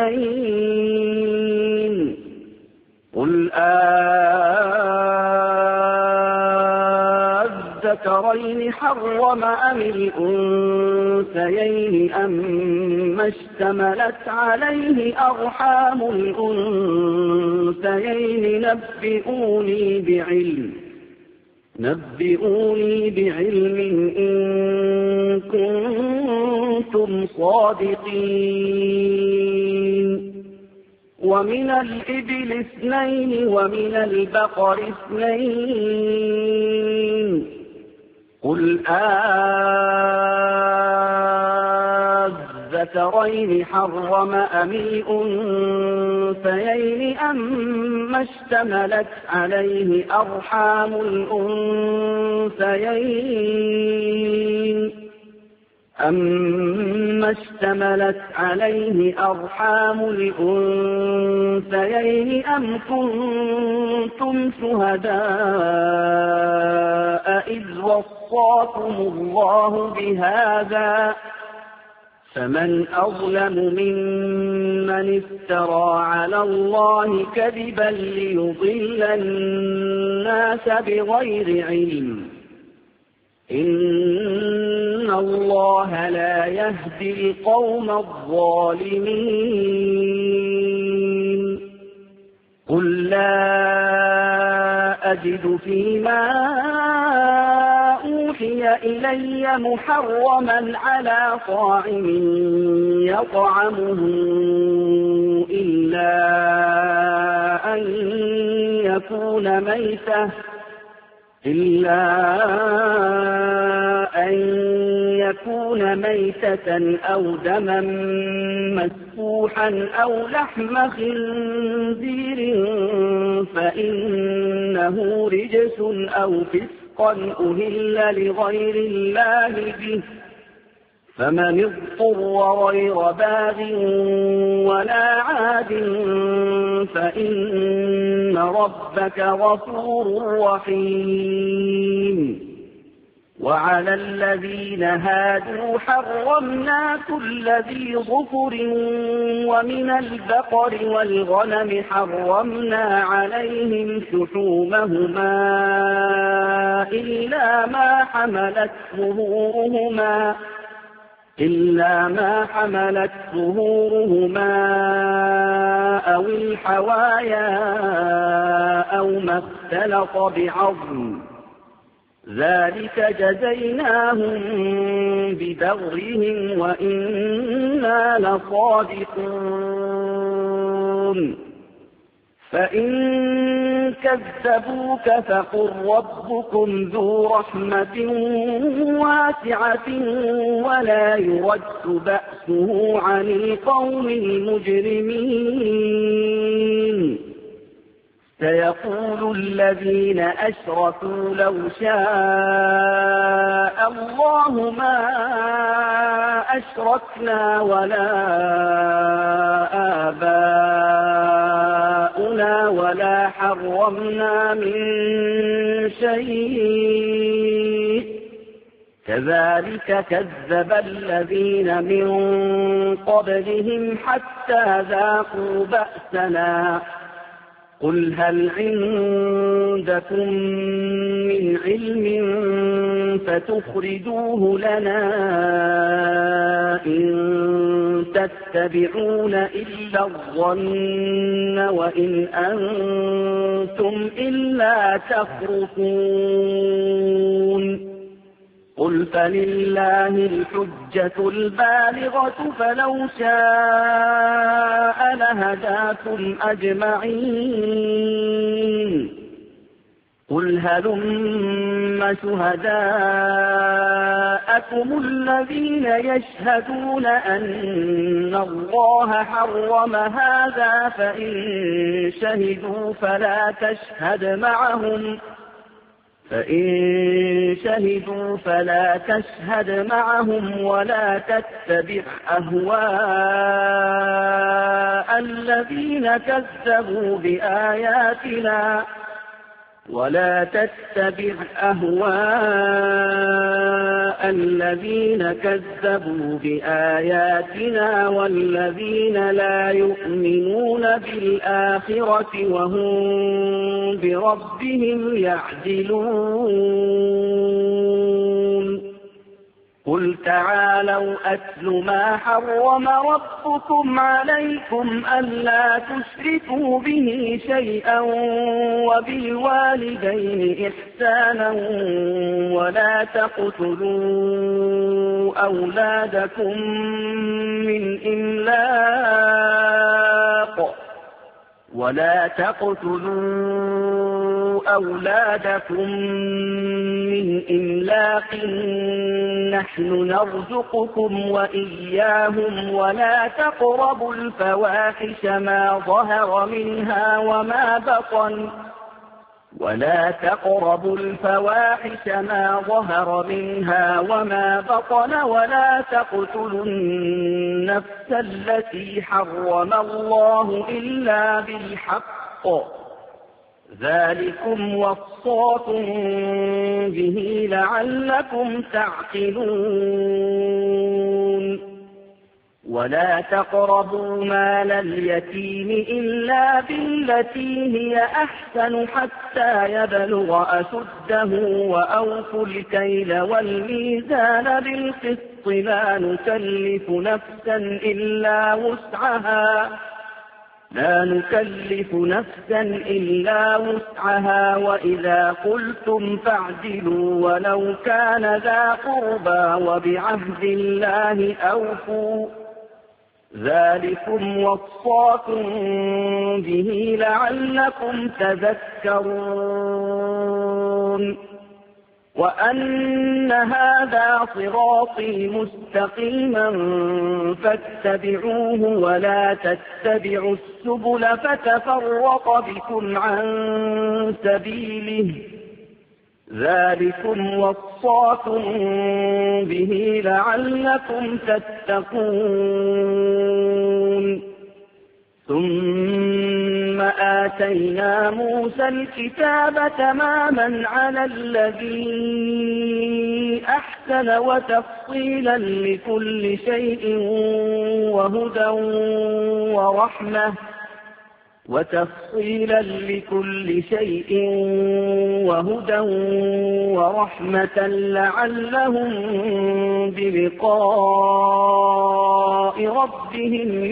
اثنين قل أذكرين حرم أم الأنثيين أما اشتملت عليه أرحام الأنثيين نبئوني بعلم نبئوني بعلم إن كنتم صادقين ومن الإبل اثنين ومن البقر اثنين قل أذكرين حرم أم الأنثيين أما اشتملت عليه أرحام الأنثيين أما اشتملت عليه أرحام الأنثيين أم كنتم شهداء إذ وصاكم الله بهذا فمن أظلم ممن افترى على الله كذبا ليضل الناس بغير علم إن الله لا يهدي القوم الظالمين قل لا أجد فيما أوحي إلي محرما على طاعم يطعمه إلا أن يكون ميتة إلا أن يكون ميتة أو دما مسفوحا أو لحم خنزير فإنه رجس أو فسقا أهل لغير الله به فمن اضطر غير باغ ولا عاد فإن ربك غفور رحيم وعلى الذين هادوا حرمنا كل ذي ظفر ومن البقر والغنم حرمنا عليهم شحومهما إلا ما حملت ظهورهما إلا ما حملت ظهورهما أو الحوايا أو ما اختلط بعظم ذلك جزيناهم ببغيهم وإنا لصادقون فإن كذبوك فقل ربكم ذو رحمة واسعة ولا يرد بأسه عن القوم المجرمين سيقول الذين أشركوا لو شاء الله ما أشركنا ولا آباؤنا ولا حرمنا من شيء كذلك كذب الذين من قبلهم حتى ذاقوا بأسنا قل هل عندكم من علم فتخرجوه لنا إن تتبعون إلا الظن وإن أنتم إلا تخرصون قل فلله الحجة البالغة فلو شاء لهداكم أجمعين قل هلم شهداءكم الذين يشهدون أن الله حرم هذا فإن شهدوا فلا تشهد معهم فإن شهدوا فلا تشهد معهم ولا تتبع أهواء الذين كذبوا بآياتنا ولا تتبع أهواء الذين كذبوا بآياتنا والذين لا يؤمنون بالآخرة وهم بربهم يعدلون قل تعالوا أتل ما حرم ربكم عليكم ألا تشركوا به شيئا وبالوالدين إحسانا ولا تقتلوا أولادكم من إملاق ولا تقتلوا أولادكم من إملاق نحن نرزقكم وإياهم ولا تقربوا الفواحش ما ظهر منها وما بطن ولا تقربوا الفواحش ما ظهر منها وما بطن ولا تقتلوا النفس التي حرم الله إلا بالحق ذلكم وصاكم به لعلكم تعقلون ولا تقربوا مال اليتيم إلا بالتي هي أحسن حتى يبلغ أشده وأوفوا الكيل والميزان بالقسط لا نكلف نفسا إلا وسعها لا نكلف نفسا إلا وسعها وإذا قلتم فاعدلوا ولو كان ذا قربى وبعهد الله أوفوا ذلكم وصاكم به لعلكم تذكرون وأن هذا صراطي مستقيما فاتبعوه ولا تتبعوا السبل فتفرق بكم عن سبيله ذلكم وصاكم به لعلكم تتقون ثم آتينا موسى الكتاب تماما على الذي أحسن وتفصيلا لكل شيء وهدى ورحمة وتفصيلا لكل شيء وهدى ورحمة لعلهم بلقاء ربهم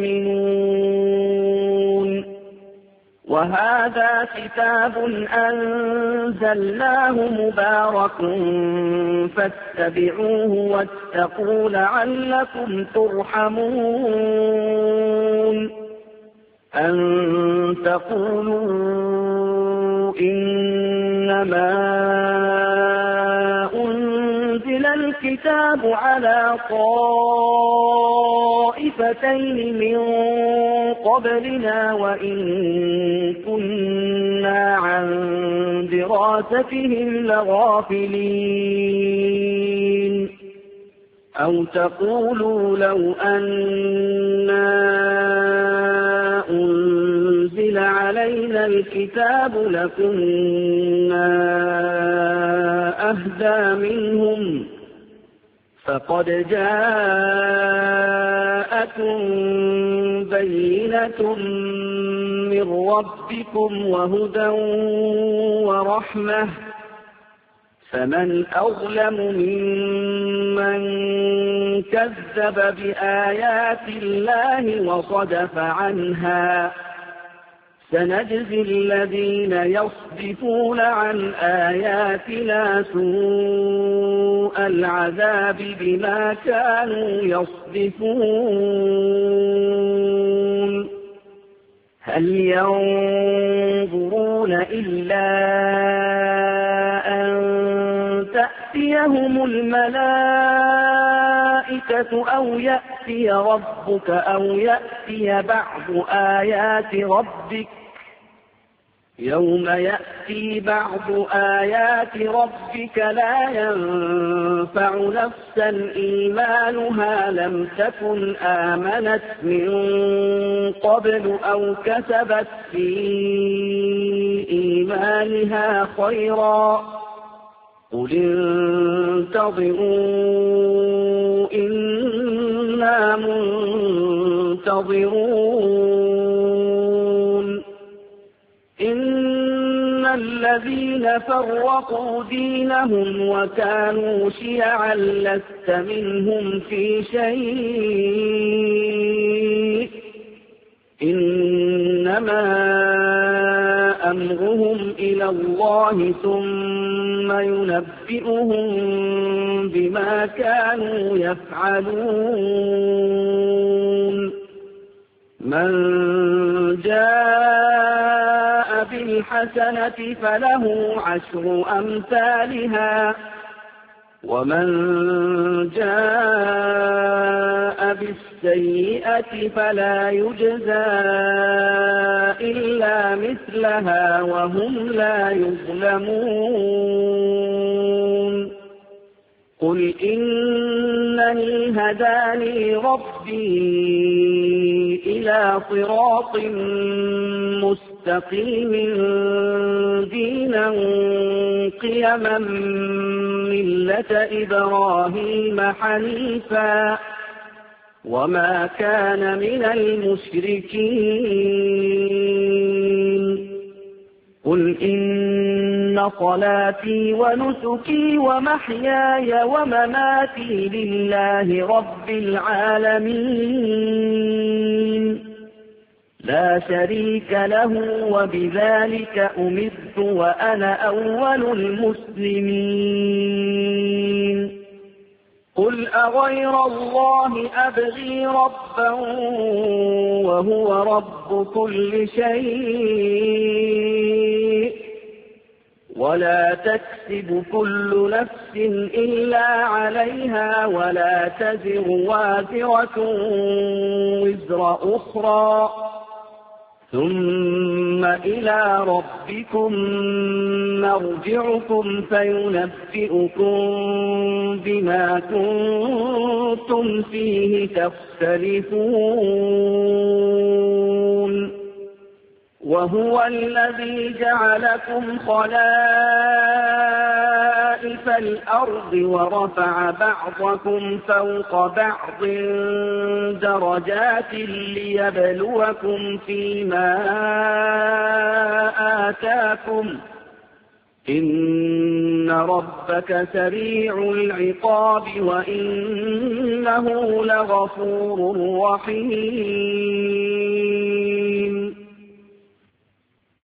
يؤمنون وهذا كتاب أنزلناه مبارك فاتبعوه واتقوا لعلكم ترحمون أن تقولوا إنما أنزل الكتاب على طائفتين من قبلنا وإن كنا عن دراستهم لغافلين أو تقولوا لو أنا أنزل علينا الكتاب لكنا أهدى منهم فقد جاءكم بينة من ربكم وهدى ورحمة فمن أظلم ممن كذب بآيات الله وصدف عنها سنجزي الذين يصدفون عن آياتنا سوء العذاب بما كانوا يصدفون هل ينظرون إلا أن تأتيهم الملائكة أو يأتي ربك أو يأتي بعض آيات ربك يوم يأتي بعض آيات ربك لا ينفع نفسا إيمانها لم تكن آمنت من قبل أو كسبت في إيمانها خيرا قل انتظروا إنا منتظرون إن الذين فرقوا دينهم وكانوا شيعا لست منهم في شيء إنما أمرهم إلى الله ثم ينبئهم بما كانوا يفعلون من جاء بالحسنة فله عشر أمثالها ومن جاء بالسيئة فلا يجزى إلا مثلها وهم لا يظلمون قل إنني هداني ربي إلى صراط مستقيم مستقيم دينا قيما ملة إبراهيم حنيفا وما كان من المشركين قل إن صلاتي ونسكي ومحياي ومماتي لله رب العالمين لا شريك له وبذلك أمرت وأنا أول المسلمين قل أغير الله أبغي ربا وهو رب كل شيء ولا تكسب كل نفس إلا عليها ولا تزر وازرة وزر أخرى ثم إلى ربكم مرجعكم فينبئكم بما كنتم فيه تختلفون وهو الذي جعلكم خلائف الأرض ورفع بعضكم فوق بعض درجات ليبلوكم فيما آتاكم إن ربك سريع العقاب وإنه لغفور رحيم